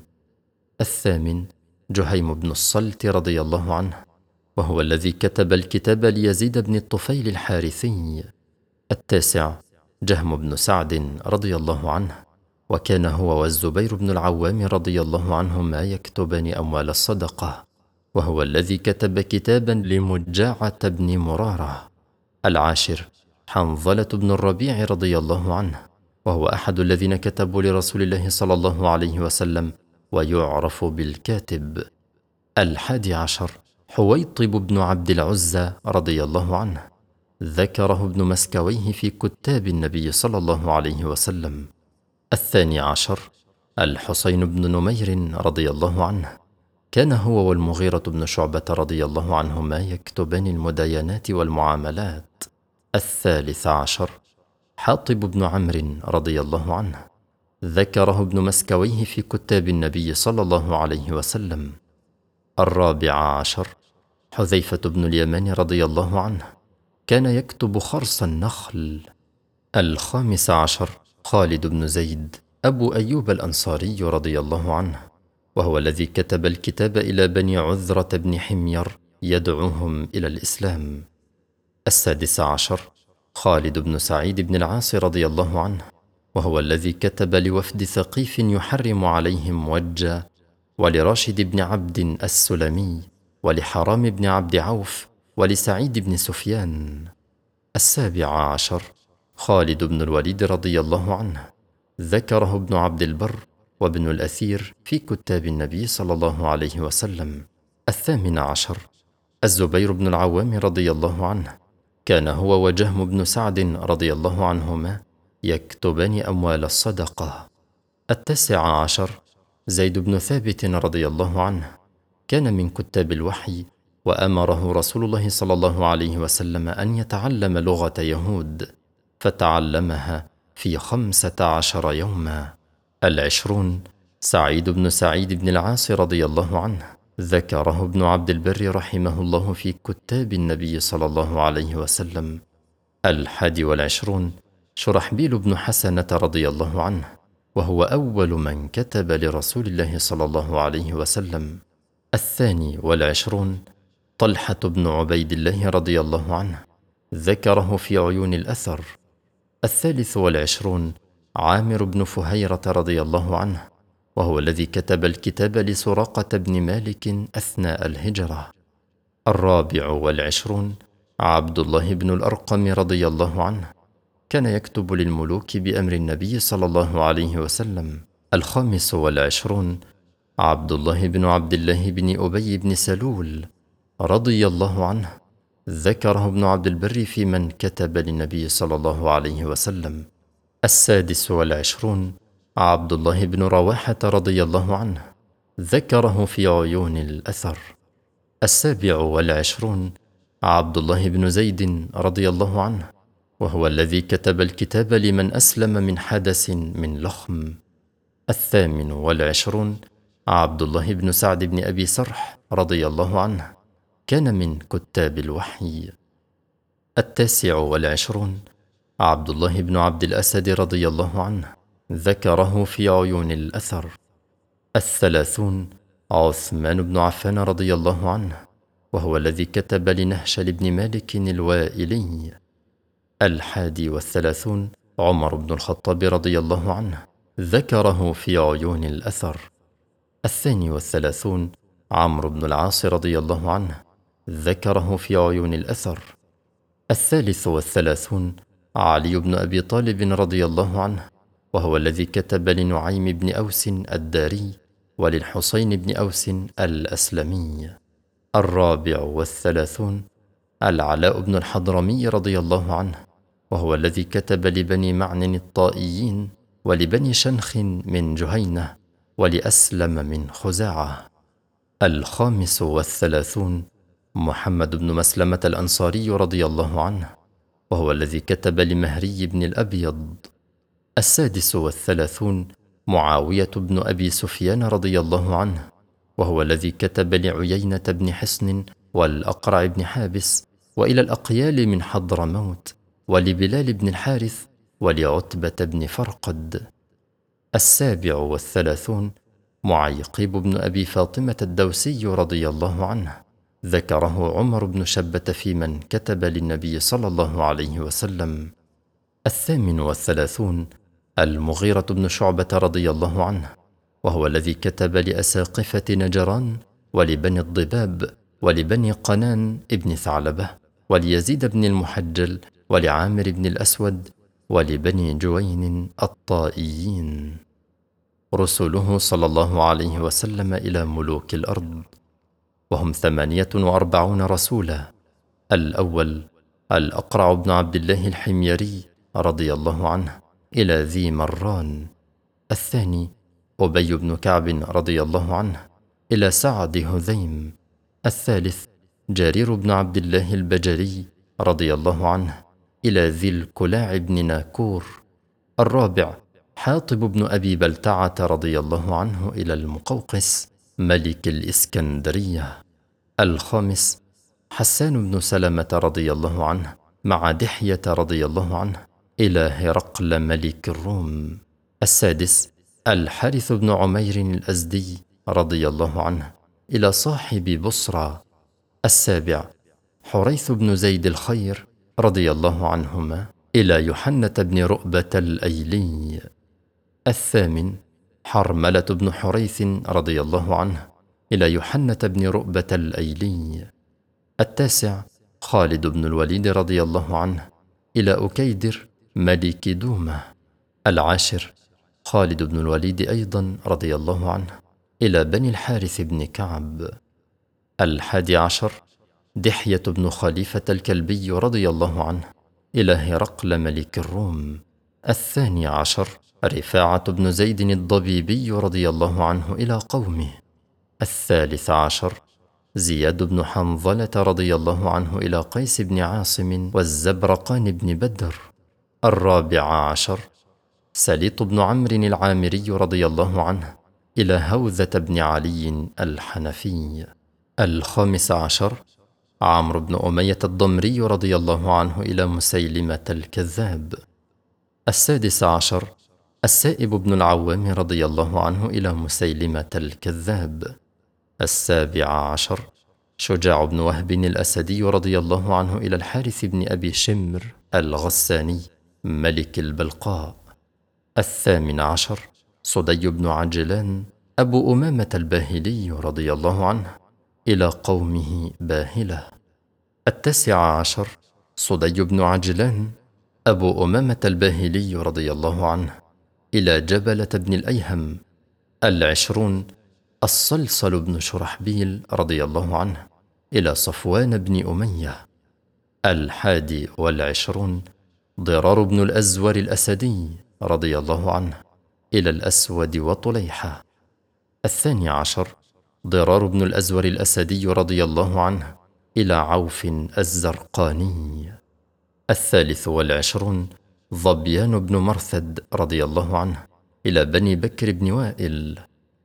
الثامن جهيم بن الصلت رضي الله عنه وهو الذي كتب الكتاب ليزيد بن الطفيل الحارثي. التاسع جهم بن سعد رضي الله عنه وكان هو والزبير بن العوام رضي الله عنهما يكتبان أموال الصدقة وهو الذي كتب كتابا لمجاعة بن مرارة. العاشر حنظلة بن الربيع رضي الله عنه وهو أحد الذين كتبوا لرسول الله صلى الله عليه وسلم ويعرف بالكاتب. الحادي عشر حويطب بن عبد العزى رضي الله عنه ذكره ابن مسكويه في كتاب النبي صلى الله عليه وسلم. الثاني عشر الحسين بن نمير رضي الله عنه كان هو والمغيرة بن شعبة رضي الله عنهما يكتبان المداينات والمعاملات. الثالث عشر حاطب بن عمرو رضي الله عنه ذكره ابن مسكويه في كتاب النبي صلى الله عليه وسلم. الرابع عشر حذيفة بن اليمان رضي الله عنه كان يكتب خرص النخل. الخامس عشر خالد بن زيد أبو أيوب الأنصاري رضي الله عنه وهو الذي كتب الكتاب إلى بني عذرة بن حمير يدعوهم إلى الإسلام. السادس عشر خالد بن سعيد بن العاص رضي الله عنه وهو الذي كتب لوفد ثقيف يحرم عليهم وجا ولراشد بن عبد السلمي ولحرام بن عبد عوف ولسعيد بن سفيان. السابع عشر خالد بن الوليد رضي الله عنه ذكره ابن عبد البر وابن الأثير في كتاب النبي صلى الله عليه وسلم. الثامن عشر الزبير بن العوام رضي الله عنه كان هو وجهم بن سعد رضي الله عنهما يكتبان أموال الصدقة. التاسع عشر زيد بن ثابت رضي الله عنه كان من كتاب الوحي وأمره رسول الله صلى الله عليه وسلم أن يتعلم لغة يهود فتعلمها في خمسة عشر يوما. العشرون سعيد بن سعيد بن العاص رضي الله عنه ذكره ابن عبد البر رحمه الله في كتاب النبي صلى الله عليه وسلم. الحادي والعشرون شرحبيل بن حسنة رضي الله عنه وهو أول من كتب لرسول الله صلى الله عليه وسلم. الثاني والعشرون طلحة بن عبيد الله رضي الله عنه ذكره في عيون الأثر. الثالث والعشرون عامر بن فهيرة رضي الله عنه وهو الذي كتب الكتاب لسراقة بن مالك أثناء الهجرة. الرابع والعشرون عبد الله بن الأرقم رضي الله عنه كان يكتب للملوك بأمر النبي صلى الله عليه وسلم. الخامس والعشرون عبد الله بن عبد الله بن أبي بن سلول رضي الله عنه، ذكره ابن عبد البر في من كتب للنبي صلى الله عليه وسلم. السادس والعشرون عبد الله بن رواحة رضي الله عنه، ذكره في عيون الأثر. السابع والعشرون عبد الله بن زيد رضي الله عنه، وهو الذي كتب الكتاب لمن أسلم من حدث من لخم. الثامن والعشرون عبد الله بن سعد بن أبي سرح رضي الله عنه، كان من كتاب الوحي. التاسع والعشرون عبد الله بن عبد الأسد رضي الله عنه، ذكره في عيون الأثر. الثلاثون عثمان بن عفان رضي الله عنه، وهو الذي كتب لنهشل بن مالك الوائلي. الحادي والثلاثون عمر بن الخطاب رضي الله عنه، ذكره في عيون الأثر. الثاني والثلاثون عمرو بن العاص رضي الله عنه، ذكره في عيون الأثر. الثالث والثلاثون علي بن أبي طالب رضي الله عنه، وهو الذي كتب لنعيم بن أوس الداري وللحسين بن أوس الأسلمي. الرابع والثلاثون العلاء بن الحضرمي رضي الله عنه، وهو الذي كتب لبني معن الطائيين ولبني شنخ من جهينة ولأسلم من خزاعة. الخامس والثلاثون محمد بن مسلمة الأنصاري رضي الله عنه، وهو الذي كتب لمهري بن الأبيض. السادس والثلاثون معاوية بن أبي سفيان رضي الله عنه، وهو الذي كتب لعيينة بن حصن والأقرع بن حابس وإلى الأقيال من حضرموت ولبلال بن الحارث ولعتبة بن فرقد. السابع والثلاثون معيقيب بن أبي فاطمة الدوسي رضي الله عنه، ذكره عمر بن شبة في من كتب للنبي صلى الله عليه وسلم. الثامن والثلاثون المغيرة بن شعبة رضي الله عنه، وهو الذي كتب لأساقفة نجران ولبني الضباب ولبني قنان ابن ثعلبة وليزيد بن المحجل ولعامر بن الأسود ولبني جوين الطائيين. رسله صلى الله عليه وسلم إلى ملوك الأرض، وهم ثمانية وأربعون رسولا. الأول الأقرع بن عبد الله الحميري رضي الله عنه إلى ذي مران. الثاني أبي بن كعب رضي الله عنه إلى سعد هذيم. الثالث جرير بن عبد الله البجري رضي الله عنه إلى ذي الكلاع بن ناكور. الرابع حاطب بن أبي بلتعة رضي الله عنه إلى المقوقس ملك الإسكندرية. الخامس حسان بن سلمة رضي الله عنه مع دحية رضي الله عنه إلى هرقل ملك الروم. السادس الحارث بن عمير الأزدي رضي الله عنه إلى صاحب بصرى. السابع حريث بن زيد الخير رضي الله عنهما إلى يحنة بن رؤبة الأيلي. الثامن حرملة بن حريث رضي الله عنه إلى يحنة بن رؤبة الأيلي. التاسع خالد بن الوليد رضي الله عنه إلى أكيدر ملك دومة. العاشر خالد بن الوليد أيضا رضي الله عنه إلى بني الحارث بن كعب. الحادي عشر دحية بن خليفة الكلبي رضي الله عنه إلى هرقل ملك الروم. الثاني عشر رفاعة بن زيد الضبيبي رضي الله عنه إلى قومه. الثالث عشر زياد بن حنظلة رضي الله عنه إلى قيس بن عاصم والزبرقان بن بدر. الرابع عشر سليط بن عمرو العامري رضي الله عنه إلى هوذة بن علي الحنفي. الخامس عشر عمرو بن أمية الضمري رضي الله عنه إلى مسيلمة الكذاب. السادس عشر السائب بن العوام رضي الله عنه إلى مسيلمة الكذاب. السابع عشر شجاع بن وهب الأسدي رضي الله عنه إلى الحارث بن أبي شمر الغساني ملك البلقاء. الثامن عشر صدي بن عجلان أبو أمامة الباهلي رضي الله عنه إلى قومه باهلة. التاسع عشر صدي بن عجلان أبو أمامة الباهلي رضي الله عنه إلى جبلة بن الأيهم. العشرون الصلصل بن شرحبيل رضي الله عنه إلى صفوان بن أمية. الحادي والعشرون ضرار بن الأزور الأسدي رضي الله عنه إلى الأسود وطليحة. الثاني عشر ضرار بن الأزور الأسدي رضي الله عنه إلى عوف الزرقاني. الثالث والعشرون ظبيان بن مرثد رضي الله عنه إلى بني بكر بن وائل.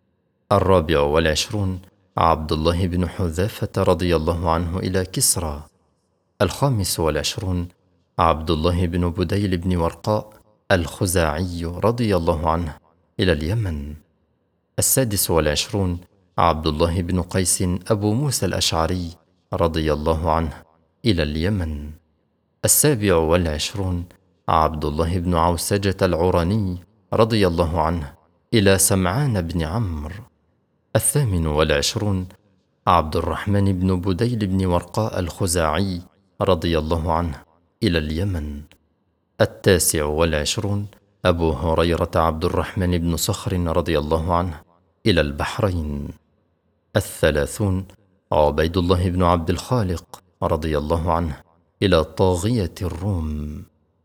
الرابع والعشرون عبد الله بن حذافة رضي الله عنه إلى كسرى. الخامس والعشرون عبد الله بن بديل بن ورقاء الخزاعي رضي الله عنه إلى اليمن. السادس والعشرون عبد الله بن قيس أبو موسى الأشعري رضي الله عنه إلى اليمن. السابع والعشرون عبد الله بن عوسجة العراني رضي الله عنه إلى سمعان بن عمرو. الثامن والعشرون عبد الرحمن بن بديل بن ورقاء الخزاعي رضي الله عنه إلى اليمن. التاسع والعشرون أبو هريرة عبد الرحمن بن صخر رضي الله عنه إلى البحرين. الثلاثون عبيد الله بن عبد الخالق رضي الله عنه إلى طاغية الروم.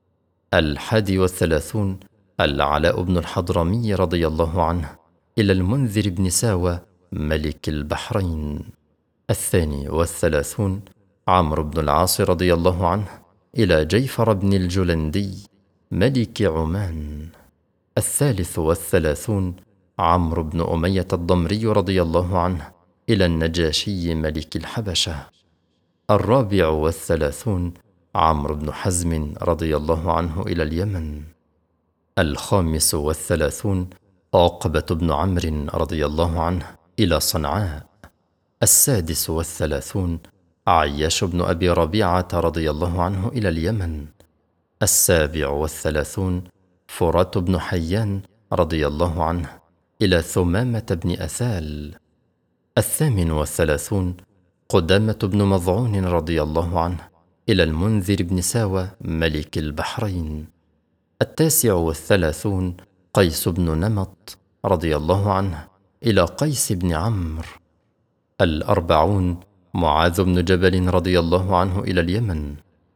الحادي والثلاثون العلاء بن الحضرمي رضي الله عنه إلى المنذر بن ساوى ملك البحرين. الثاني والثلاثون عمرو بن العاص رضي الله عنه إلى جيفر بن الجلندي ملك عمان. الثالث والثلاثون عمرو بن أمية الضمري رضي الله عنه إلى النجاشي ملك الحبشة. الرابع والثلاثون عمرو بن حزم رضي الله عنه إلى اليمن. الخامس والثلاثون عقبة بن عمرو رضي الله عنه إلى صنعاء. السادس والثلاثون عياش بن أبي ربيعة رضي الله عنه إلى اليمن. السابع والثلاثون فرات بن حيان رضي الله عنه إلى ثمامة بن أثال. الثامن والثلاثون قدامة بن مضعون رضي الله عنه إلى المنذر بن ساوى ملك البحرين. التاسع والثلاثون قيس بن نمط رضي الله عنه إلى قيس بن عمرو. الأربعون معاذ بن جبل رضي الله عنه إلى اليمن.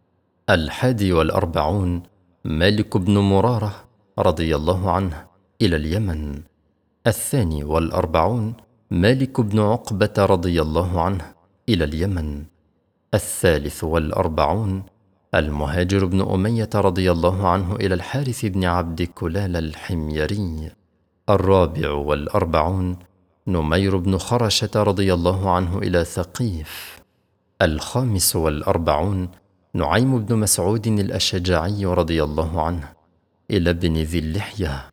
الحادي والأربعون مالك بن مرارة رضي الله عنه إلى اليمن. الثاني والأربعون مالك بن عقبة رضي الله عنه إلى اليمن. الثالث والأربعون المهاجر بن أمية رضي الله عنه إلى الحارث بن عبد كلال الحميري. الرابع والأربعون نمير بن خرشة رضي الله عنه إلى ثقيف. الخامس والأربعون نعيم بن مسعود الأشجعي رضي الله عنه إلى ابن ذي اللحية.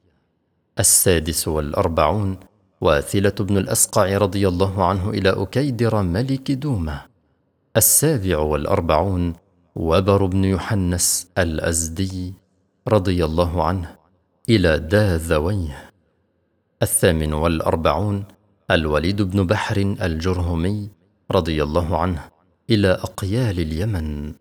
السادس والأربعون واثلة بن الأسقع رضي الله عنه إلى أكيدر ملك دومة. السابع والأربعون وبر بن يحنس الأزدي رضي الله عنه إلى داذويه. الثامن والأربعون الوليد بن بحر الجرهمي رضي الله عنه إلى أقيال اليمن.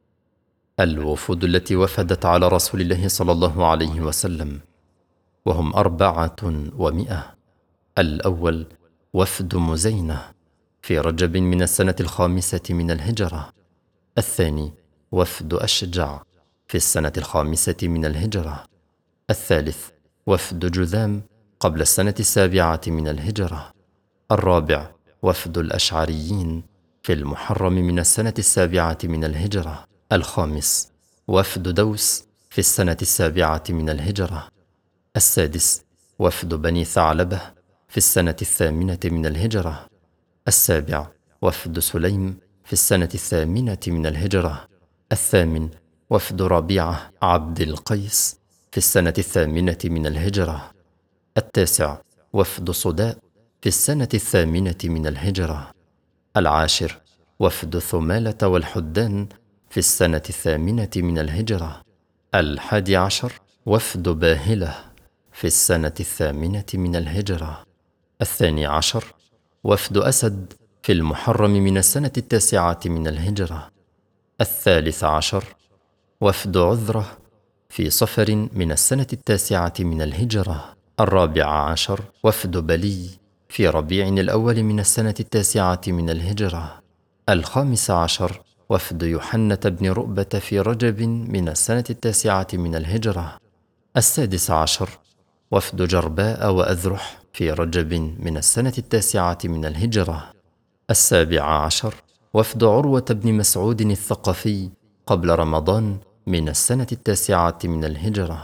الوفود التي وفدت على رسول الله صلى الله عليه وسلم وهم أربعة ومئة. الأول وفد مزينة في رجب من السنة الخامسة من الهجرة. الثاني وفد أشجع في السنة الخامسة من الهجرة. الثالث وفد جذام قبل السنة السابعة من الهجرة. الرابع وفد الأشعريين في المحرم من السنة السابعة من الهجرة. الخامس وفد دوس في السنة السابعة من الهجرة. السادس وفد بني ثعلبة في السنة الثامنة من الهجرة. السابع وفد سليم في السنة الثامنة من الهجرة. الثامن وفد ربيعة عبد القيس في السنة الثامنة من الهجرة. التاسع وفد صداء في السنة الثامنة من الهجرة. العاشر وفد ثمالة والحدان في السنة الثامنة من الهجرة. الحادي عشر وفد باهلة في السنة الثامنة من الهجرة. الثاني عشر وفد أسد في المحرم من السنة التاسعة من الهجرة. الثالث عشر وفد عذرة في صفر من السنة التاسعة من الهجرة. الرابع عشر وفد بلي في ربيع الأول من السنة التاسعة من الهجرة. الخامس عشر وفد يحنة بن رؤبة في رجب من السنة التاسعة من الهجرة. السادس عشر وفد جرباء وأذرح في رجب من السنة التاسعة من الهجرة. السابع عشر وفد عروة بن مسعود الثقفي قبل رمضان من السنة التاسعة من الهجرة.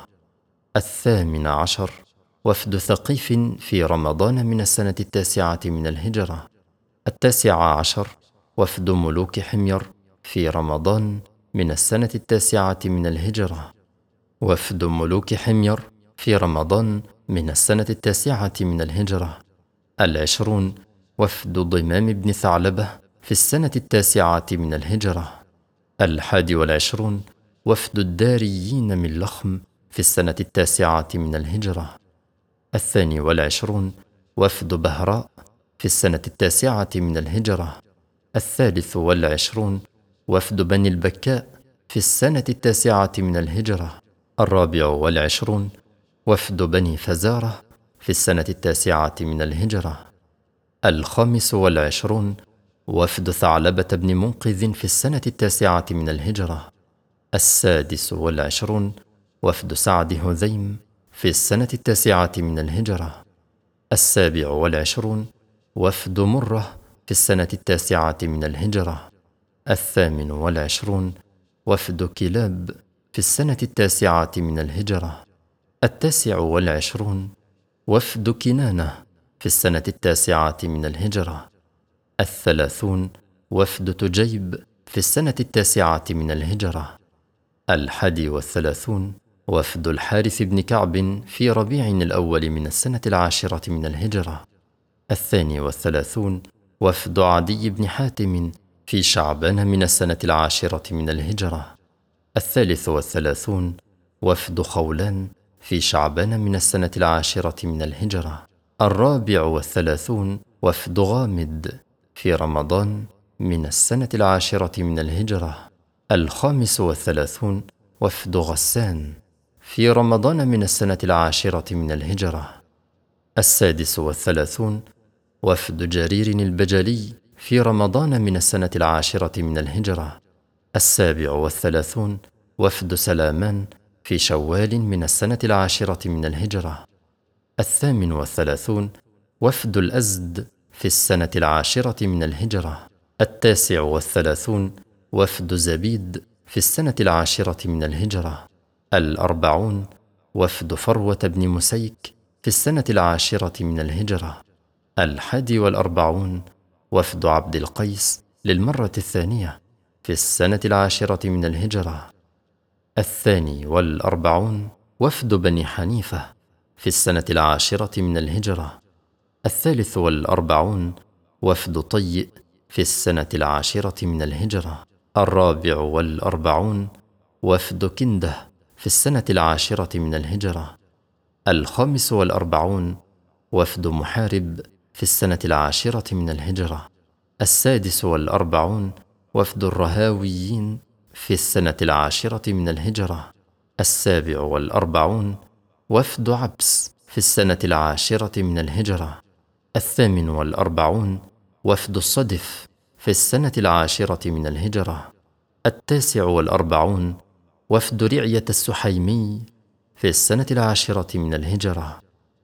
الثامن عشر وفد ثقيف في رمضان من السنة التاسعة من الهجرة. التاسع عشر وفد ملوك حمير في رمضان من السنة التاسعة من الهجرة. وفد ملوك حمير في رمضان من السنة التاسعة من الهجرة. العشرون وفد ضمام بن ثعلبة في السنة التاسعة من الهجرة. الحادي والعشرون وفد الداريين من لخم في السنة التاسعة من الهجرة. الثاني والعشرون وفد بهراء في السنة التاسعة من الهجرة. الثالث والعشرون وفد بني البكاء في السنة التاسعة من الهجرة. الرابع والعشرون وفد بني فزارة في السنة التاسعة من الهجرة. الخامس والعشرون وفد ثعلبة بن منقذ في السنة التاسعة من الهجرة. السادس والعشرون وفد سعد هذيم في السنة التاسعة من الهجرة. السابع والعشرون وفد مرة في السنة التاسعة من الهجرة. الثامن والعشرون وفد كلاب في السنة التاسعة من الهجرة. التاسع والعشرون وفد كنانة في السنة التاسعة من الهجرة. الثلاثون وفد تجيب في السنة التاسعة من الهجرة. الحادي والثلاثون وفد الحارث بن كعب في ربيع الأول من السنة العاشرة من الهجرة. الثاني والثلاثون وفد عدي بن حاتم في شعبان من السنة العاشرة من الهجرة. الثالث والثلاثون وفد خولان في شعبان من السنة العاشرة من الهجرة. الرابع والثلاثون وفد غامد في رمضان من السنة العاشرة من الهجرة. الخامس والثلاثون وفد غسان في رمضان من السنة العاشرة من الهجرة. السادس والثلاثون وفد جرير البجلي في رمضان من السنة العاشرة من الهجرة. السابع والثلاثون وفد سلامان في شوال من السنة العاشرة من الهجرة. الثامن والثلاثون وفد الأزد في السنة العاشرة من الهجرة. التاسع والثلاثون وفد زبيد في السنة العاشرة من الهجرة. الأربعون وفد فروة بن مسيك في السنة العاشرة من الهجرة. الحادي والأربعون وفد عبد القيس للمرة الثانية في السنة العاشرة من الهجرة. الثاني والأربعون وفد بني حنيفة في السنة العاشرة من الهجرة. الثالث والأربعون وفد طيء في السنة العاشرة من الهجرة. الرابع والأربعون وفد كنده في السنة العاشرة من الهجرة. الخامس والأربعون وفد محارب في السنة العاشرة من الهجرة. السادس والأربعون وفد الرهاويين في السنة العاشرة من الهجرة. السابع والأربعون وفد عبس في السنة العاشرة من الهجرة. الثامن والأربعون وفد الصدف في السنة العاشرة من الهجرة. التاسع والأربعون وفد رعية السحيمي في السنة العاشرة من الهجرة.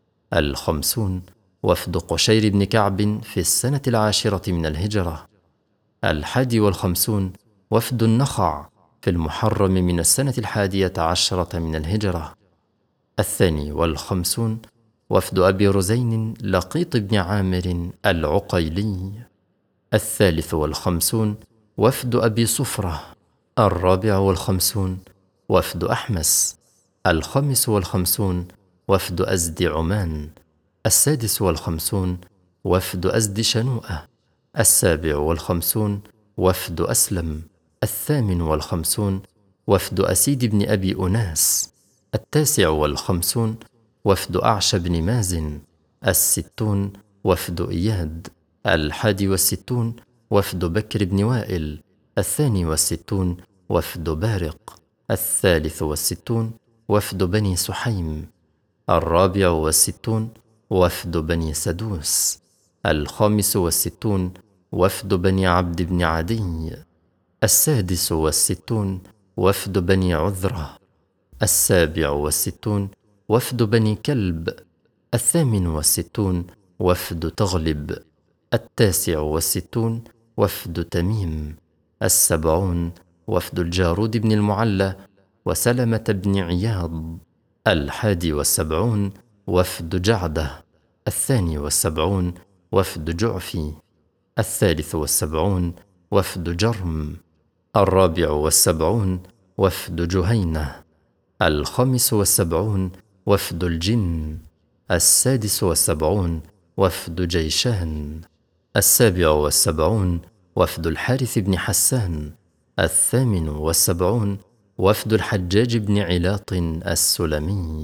الخمسون وفد قشير بن كعب في السنة العاشرة من الهجرة. الحادي والخمسون وفد النخع في المحرم من السنة الحادية عشرة من الهجرة. الثاني والخمسون وفد أبي رزين لقيط بن عامر العقيلي. الثالث والخمسون وفد أبي صفرة. الرابع والخمسون وفد أحمس. الخامس والخمسون وفد أزد عمان. السادس والخمسون وفد أزد شنوءة. السابع والخمسون وفد أسلم. الثامن والخمسون وفد أسيد بن أبي أناس. التاسع والخمسون وفد أعش بن مازن. الستون وفد إياد. الحادي والستون وفد بكر بن وائل. الثاني والستون وفد بارق. الثالث والستون وفد بني سحيم. الرابع والستون وفد بني سدوس. الخامس والستون وفد بني عبد بن عدي. السادس والستون وفد بني عذرة. السابع والستون وفد بني كلب. الثامن والستون وفد تغلب. التاسع والستون وفد تميم. السبعون وفد الجارود بن المعلى وسلمة بن عياض. الحادي والسبعون وفد جعدة. الثاني والسبعون وفد جعفي. الثالث والسبعون وفد جرم. الرابع والسبعون وفد جهينة. الخامس والسبعون وفد الجن. السادس والسبعون وفد جيشان. السابع والسبعون وفد الحارث بن حسان. الثامن والسبعون وفد الحجاج بن علاط السلمي.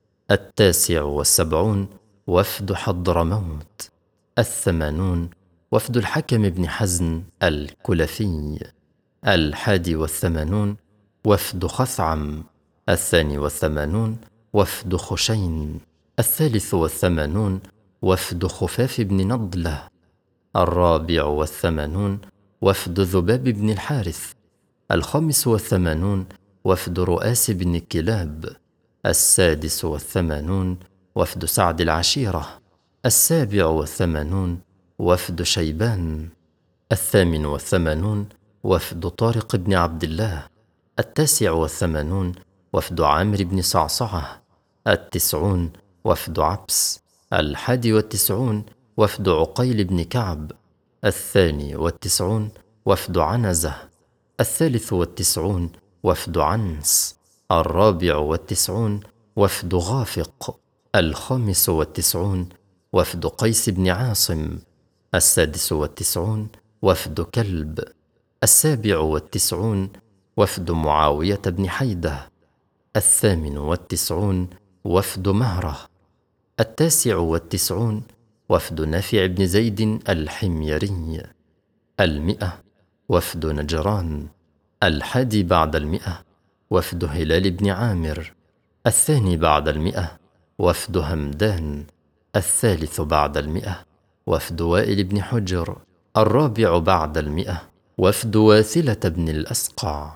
التاسع والسبعون وفد حضرموت. الثمانون وفد الحكم بن حزن الكلفي. الحادي والثمانون وفد خثعم. الثاني والثمانون وفد خشين. الثالث والثمانون وفد خفاف بن نضلة. الرابع والثمانون وفد ذباب بن الحارث. الخامس والثمانون وفد رؤاس بن كلاب. السادس والثمانون وفد سعد العشيرة. السابع والثمانون وفد شيبان. الثامن والثمانون وفد طارق بن عبد الله. التاسع والثمانون وفد عامر بن صعصعة. التسعون وفد عبس. الحادي والتسعون وفد عقيل بن كعب. الثاني والتسعون وفد عنزة. الثالث والتسعون وفد عنس. الرابع والتسعون وفد غافق. الخامس والتسعون وفد قيس بن عاصم. السادس والتسعون وفد كلب. السابع والتسعون وفد معاوية بن حيدة. الثامن والتسعون وفد مهرة. التاسع والتسعون وفد نافع بن زيد الحميري. المئة وفد نجران. الحادي بعد المئة وفد هلال بن عامر. الثاني بعد المئة وفد همدان. الثالث بعد المئة وفد وائل بن حجر. الرابع بعد المئة وفد واثلة بن الأسقع.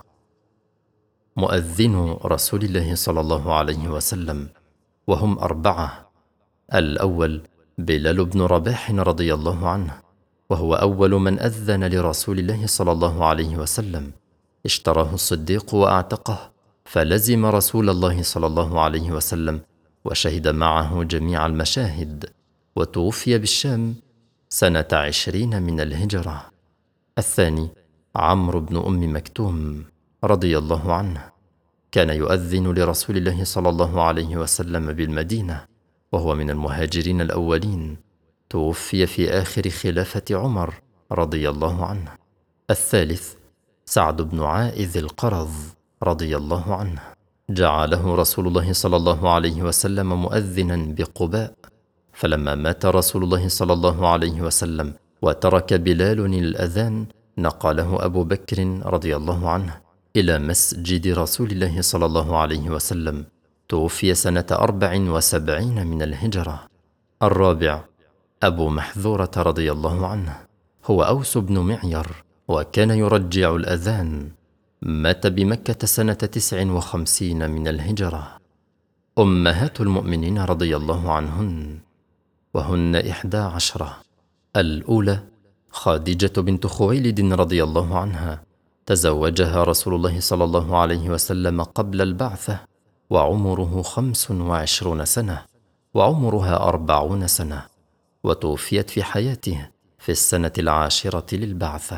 مؤذن رسول الله صلى الله عليه وسلم، وهم أربعة. الأول بلال بن رباح رضي الله عنه، وهو أول من أذن لرسول الله صلى الله عليه وسلم. اشتراه الصديق وأعتقه، فلزم رسول الله صلى الله عليه وسلم وشهد معه جميع المشاهد، وتوفي بالشام سنة عشرين من الهجرة. الثاني عمرو بن أم مكتوم رضي الله عنه، كان يؤذن لرسول الله صلى الله عليه وسلم بالمدينة، وهو من المهاجرين الأولين، توفي في آخر خلافة عمر رضي الله عنه. الثالث سعد بن عائذ القرظ رضي الله عنه، جعله رسول الله صلى الله عليه وسلم مؤذنا بقباء، فلما مات رسول الله صلى الله عليه وسلم وترك بلال الأذان، نقله أبو بكر رضي الله عنه إلى مسجد رسول الله صلى الله عليه وسلم. توفي سنة أربع وسبعين من الهجرة. الرابع أبو محذورة رضي الله عنه، هو أوس بن معير، وكان يرجع الأذان. مات بمكة سنة تسع وخمسين من الهجرة. أمهات المؤمنين رضي الله عنهن، وهن إحدى عشرة. الأولى خادجة بنت خويلد رضي الله عنها، تزوجها رسول الله صلى الله عليه وسلم قبل البعثة وعمره خمس وعشرون سنة، وعمرها أربعون سنة، وتوفيت في حياته في السنة العاشرة للبعثة.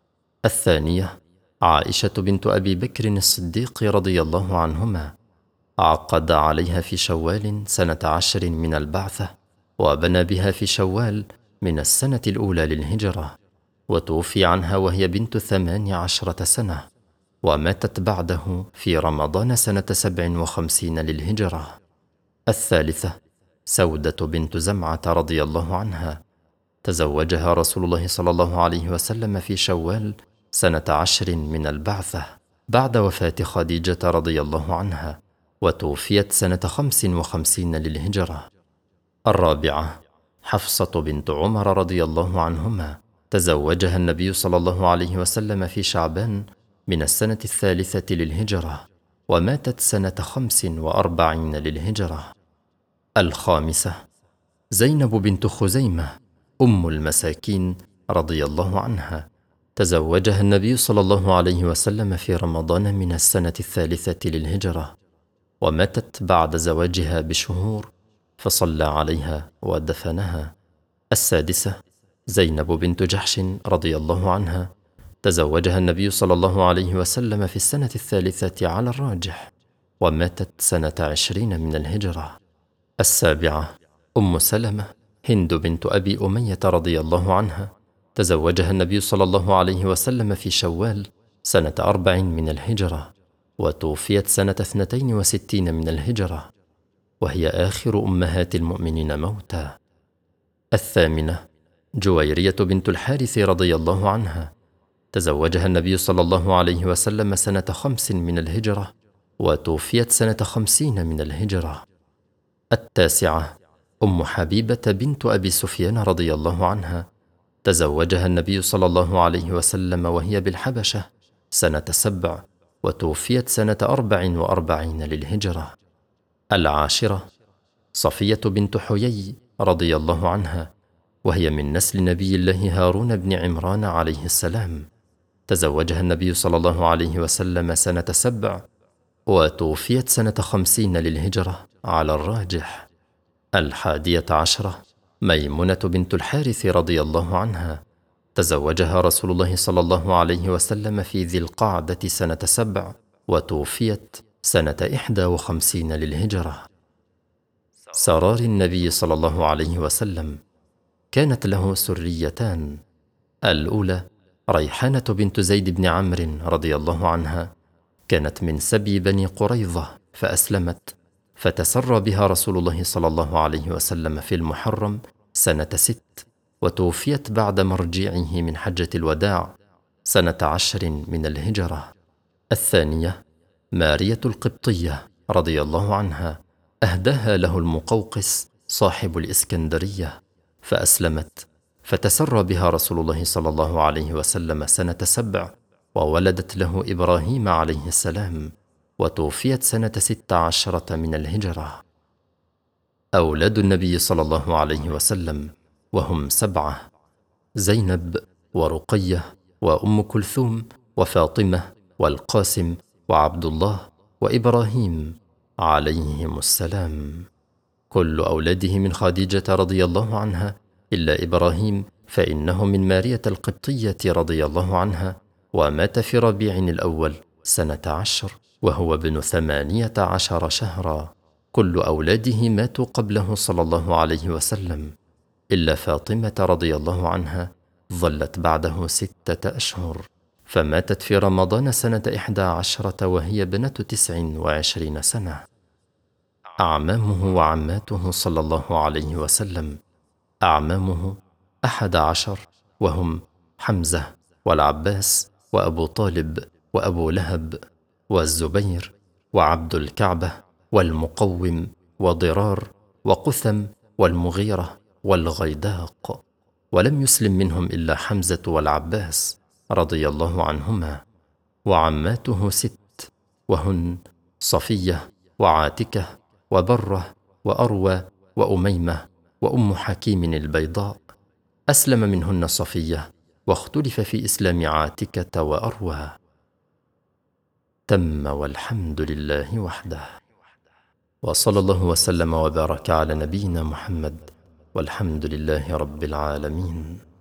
الثانية عائشة بنت أبي بكر الصديق رضي الله عنهما، عقد عليها في شوال سنة عشر من البعثة، وبنى بها في شوال من السنة الأولى للهجرة، وتوفي عنها وهي بنت ثمان عشرة سنة، وماتت بعده في رمضان سنة سبع وخمسين للهجرة. الثالثة سودة بنت زمعة رضي الله عنها، تزوجها رسول الله صلى الله عليه وسلم في شوال سنة عشر من البعثة بعد وفاة خديجة رضي الله عنها، وتوفيت سنة خمس وخمسين للهجرة. الرابعة حفصة بنت عمر رضي الله عنهما، تزوجها النبي صلى الله عليه وسلم في شعبان من السنة الثالثة للهجرة، وماتت سنة خمس وأربعين للهجرة. الخامسة زينب بنت خزيمة أم المساكين رضي الله عنها، تزوجها النبي صلى الله عليه وسلم في رمضان من السنة الثالثة للهجرة، وماتت بعد زواجها بشهور، فصلى عليها ودفنها. السادسة زينب بنت جحش رضي الله عنها، تزوجها النبي صلى الله عليه وسلم في السنة الثالثة على الراجح، وماتت سنة عشرين من الهجرة. السابعة أم سلمة هند بنت أبي أمية رضي الله عنها، تزوجها النبي صلى الله عليه وسلم في شوال سنة أربع من الهجرة، وتوفيت سنة اثنتين وستين من الهجرة، وهي آخر أمهات المؤمنين موتا. الثامنة جويرية بنت الحارث رضي الله عنها، تزوجها النبي صلى الله عليه وسلم سنة خمس من الهجرة، وتوفيت سنة خمسين من الهجرة. التاسعة أم حبيبة بنت أبي سفيان رضي الله عنها، تزوجها النبي صلى الله عليه وسلم وهي بالحبشة سنة سبع، وتوفيت سنة أربع وأربعين للهجرة. العاشرة صفية بنت حيي رضي الله عنها، وهي من نسل نبي الله هارون بن عمران عليه السلام، تزوجها النبي صلى الله عليه وسلم سنة سبع، وتوفيت سنة خمسين للهجرة على الراجح. الحادية عشرة ميمونة بنت الحارث رضي الله عنها، تزوجها رسول الله صلى الله عليه وسلم في ذي القعدة سنة سبع، وتوفيت سنة إحدى وخمسين للهجرة. سرار النبي صلى الله عليه وسلم كانت له سريتان: الأولى ريحانة بنت زيد بن عمرو رضي الله عنها، كانت من سبي بني قريظة فأسلمت، فتسرى بها رسول الله صلى الله عليه وسلم في المحرم سنة ست، وتوفيت بعد مرجعه من حجة الوداع سنة عشر من الهجرة. الثانية مارية القبطية رضي الله عنها، أهداها له المقوقس صاحب الإسكندرية فأسلمت، فتسرى بها رسول الله صلى الله عليه وسلم سنة سبع، وولدت له إبراهيم عليه السلام، وتوفيت سنة ست عشرة من الهجرة. أولاد النبي صلى الله عليه وسلم وهم سبعة: زينب ورقية وأم كلثوم وفاطمة والقاسم وعبد الله وإبراهيم عليهم السلام، كل أولاده من خديجة رضي الله عنها إلا إبراهيم، فإنه من مارية القبطية رضي الله عنها، ومات في ربيع الأول سنة عشر وهو ابن ثمانية عشر شهرا. كل أولاده ماتوا قبله صلى الله عليه وسلم إلا فاطمة رضي الله عنها، ظلت بعده ستة أشهر، فماتت في رمضان سنة إحدى عشرة وهي ابنة تسع وعشرين سنة. أعمامه وعماته صلى الله عليه وسلم: أعمامه أحد عشر، وهم حمزة والعباس وأبو طالب وأبو لهب والزبير وعبد الكعبة والمقوم وضرار وقثم والمغيرة والغيداق، ولم يسلم منهم إلا حمزة والعباس رضي الله عنهما. وعماته ست، وهن صفية وعاتكة وبرة وأروى وأميمة وأم حكيم البيضاء. أسلم منهن صفية، واختلف في إسلام عاتكة وأروى. تم، والحمد لله وحده، وصلى الله وسلم وبارك على نبينا محمد، والحمد لله رب العالمين.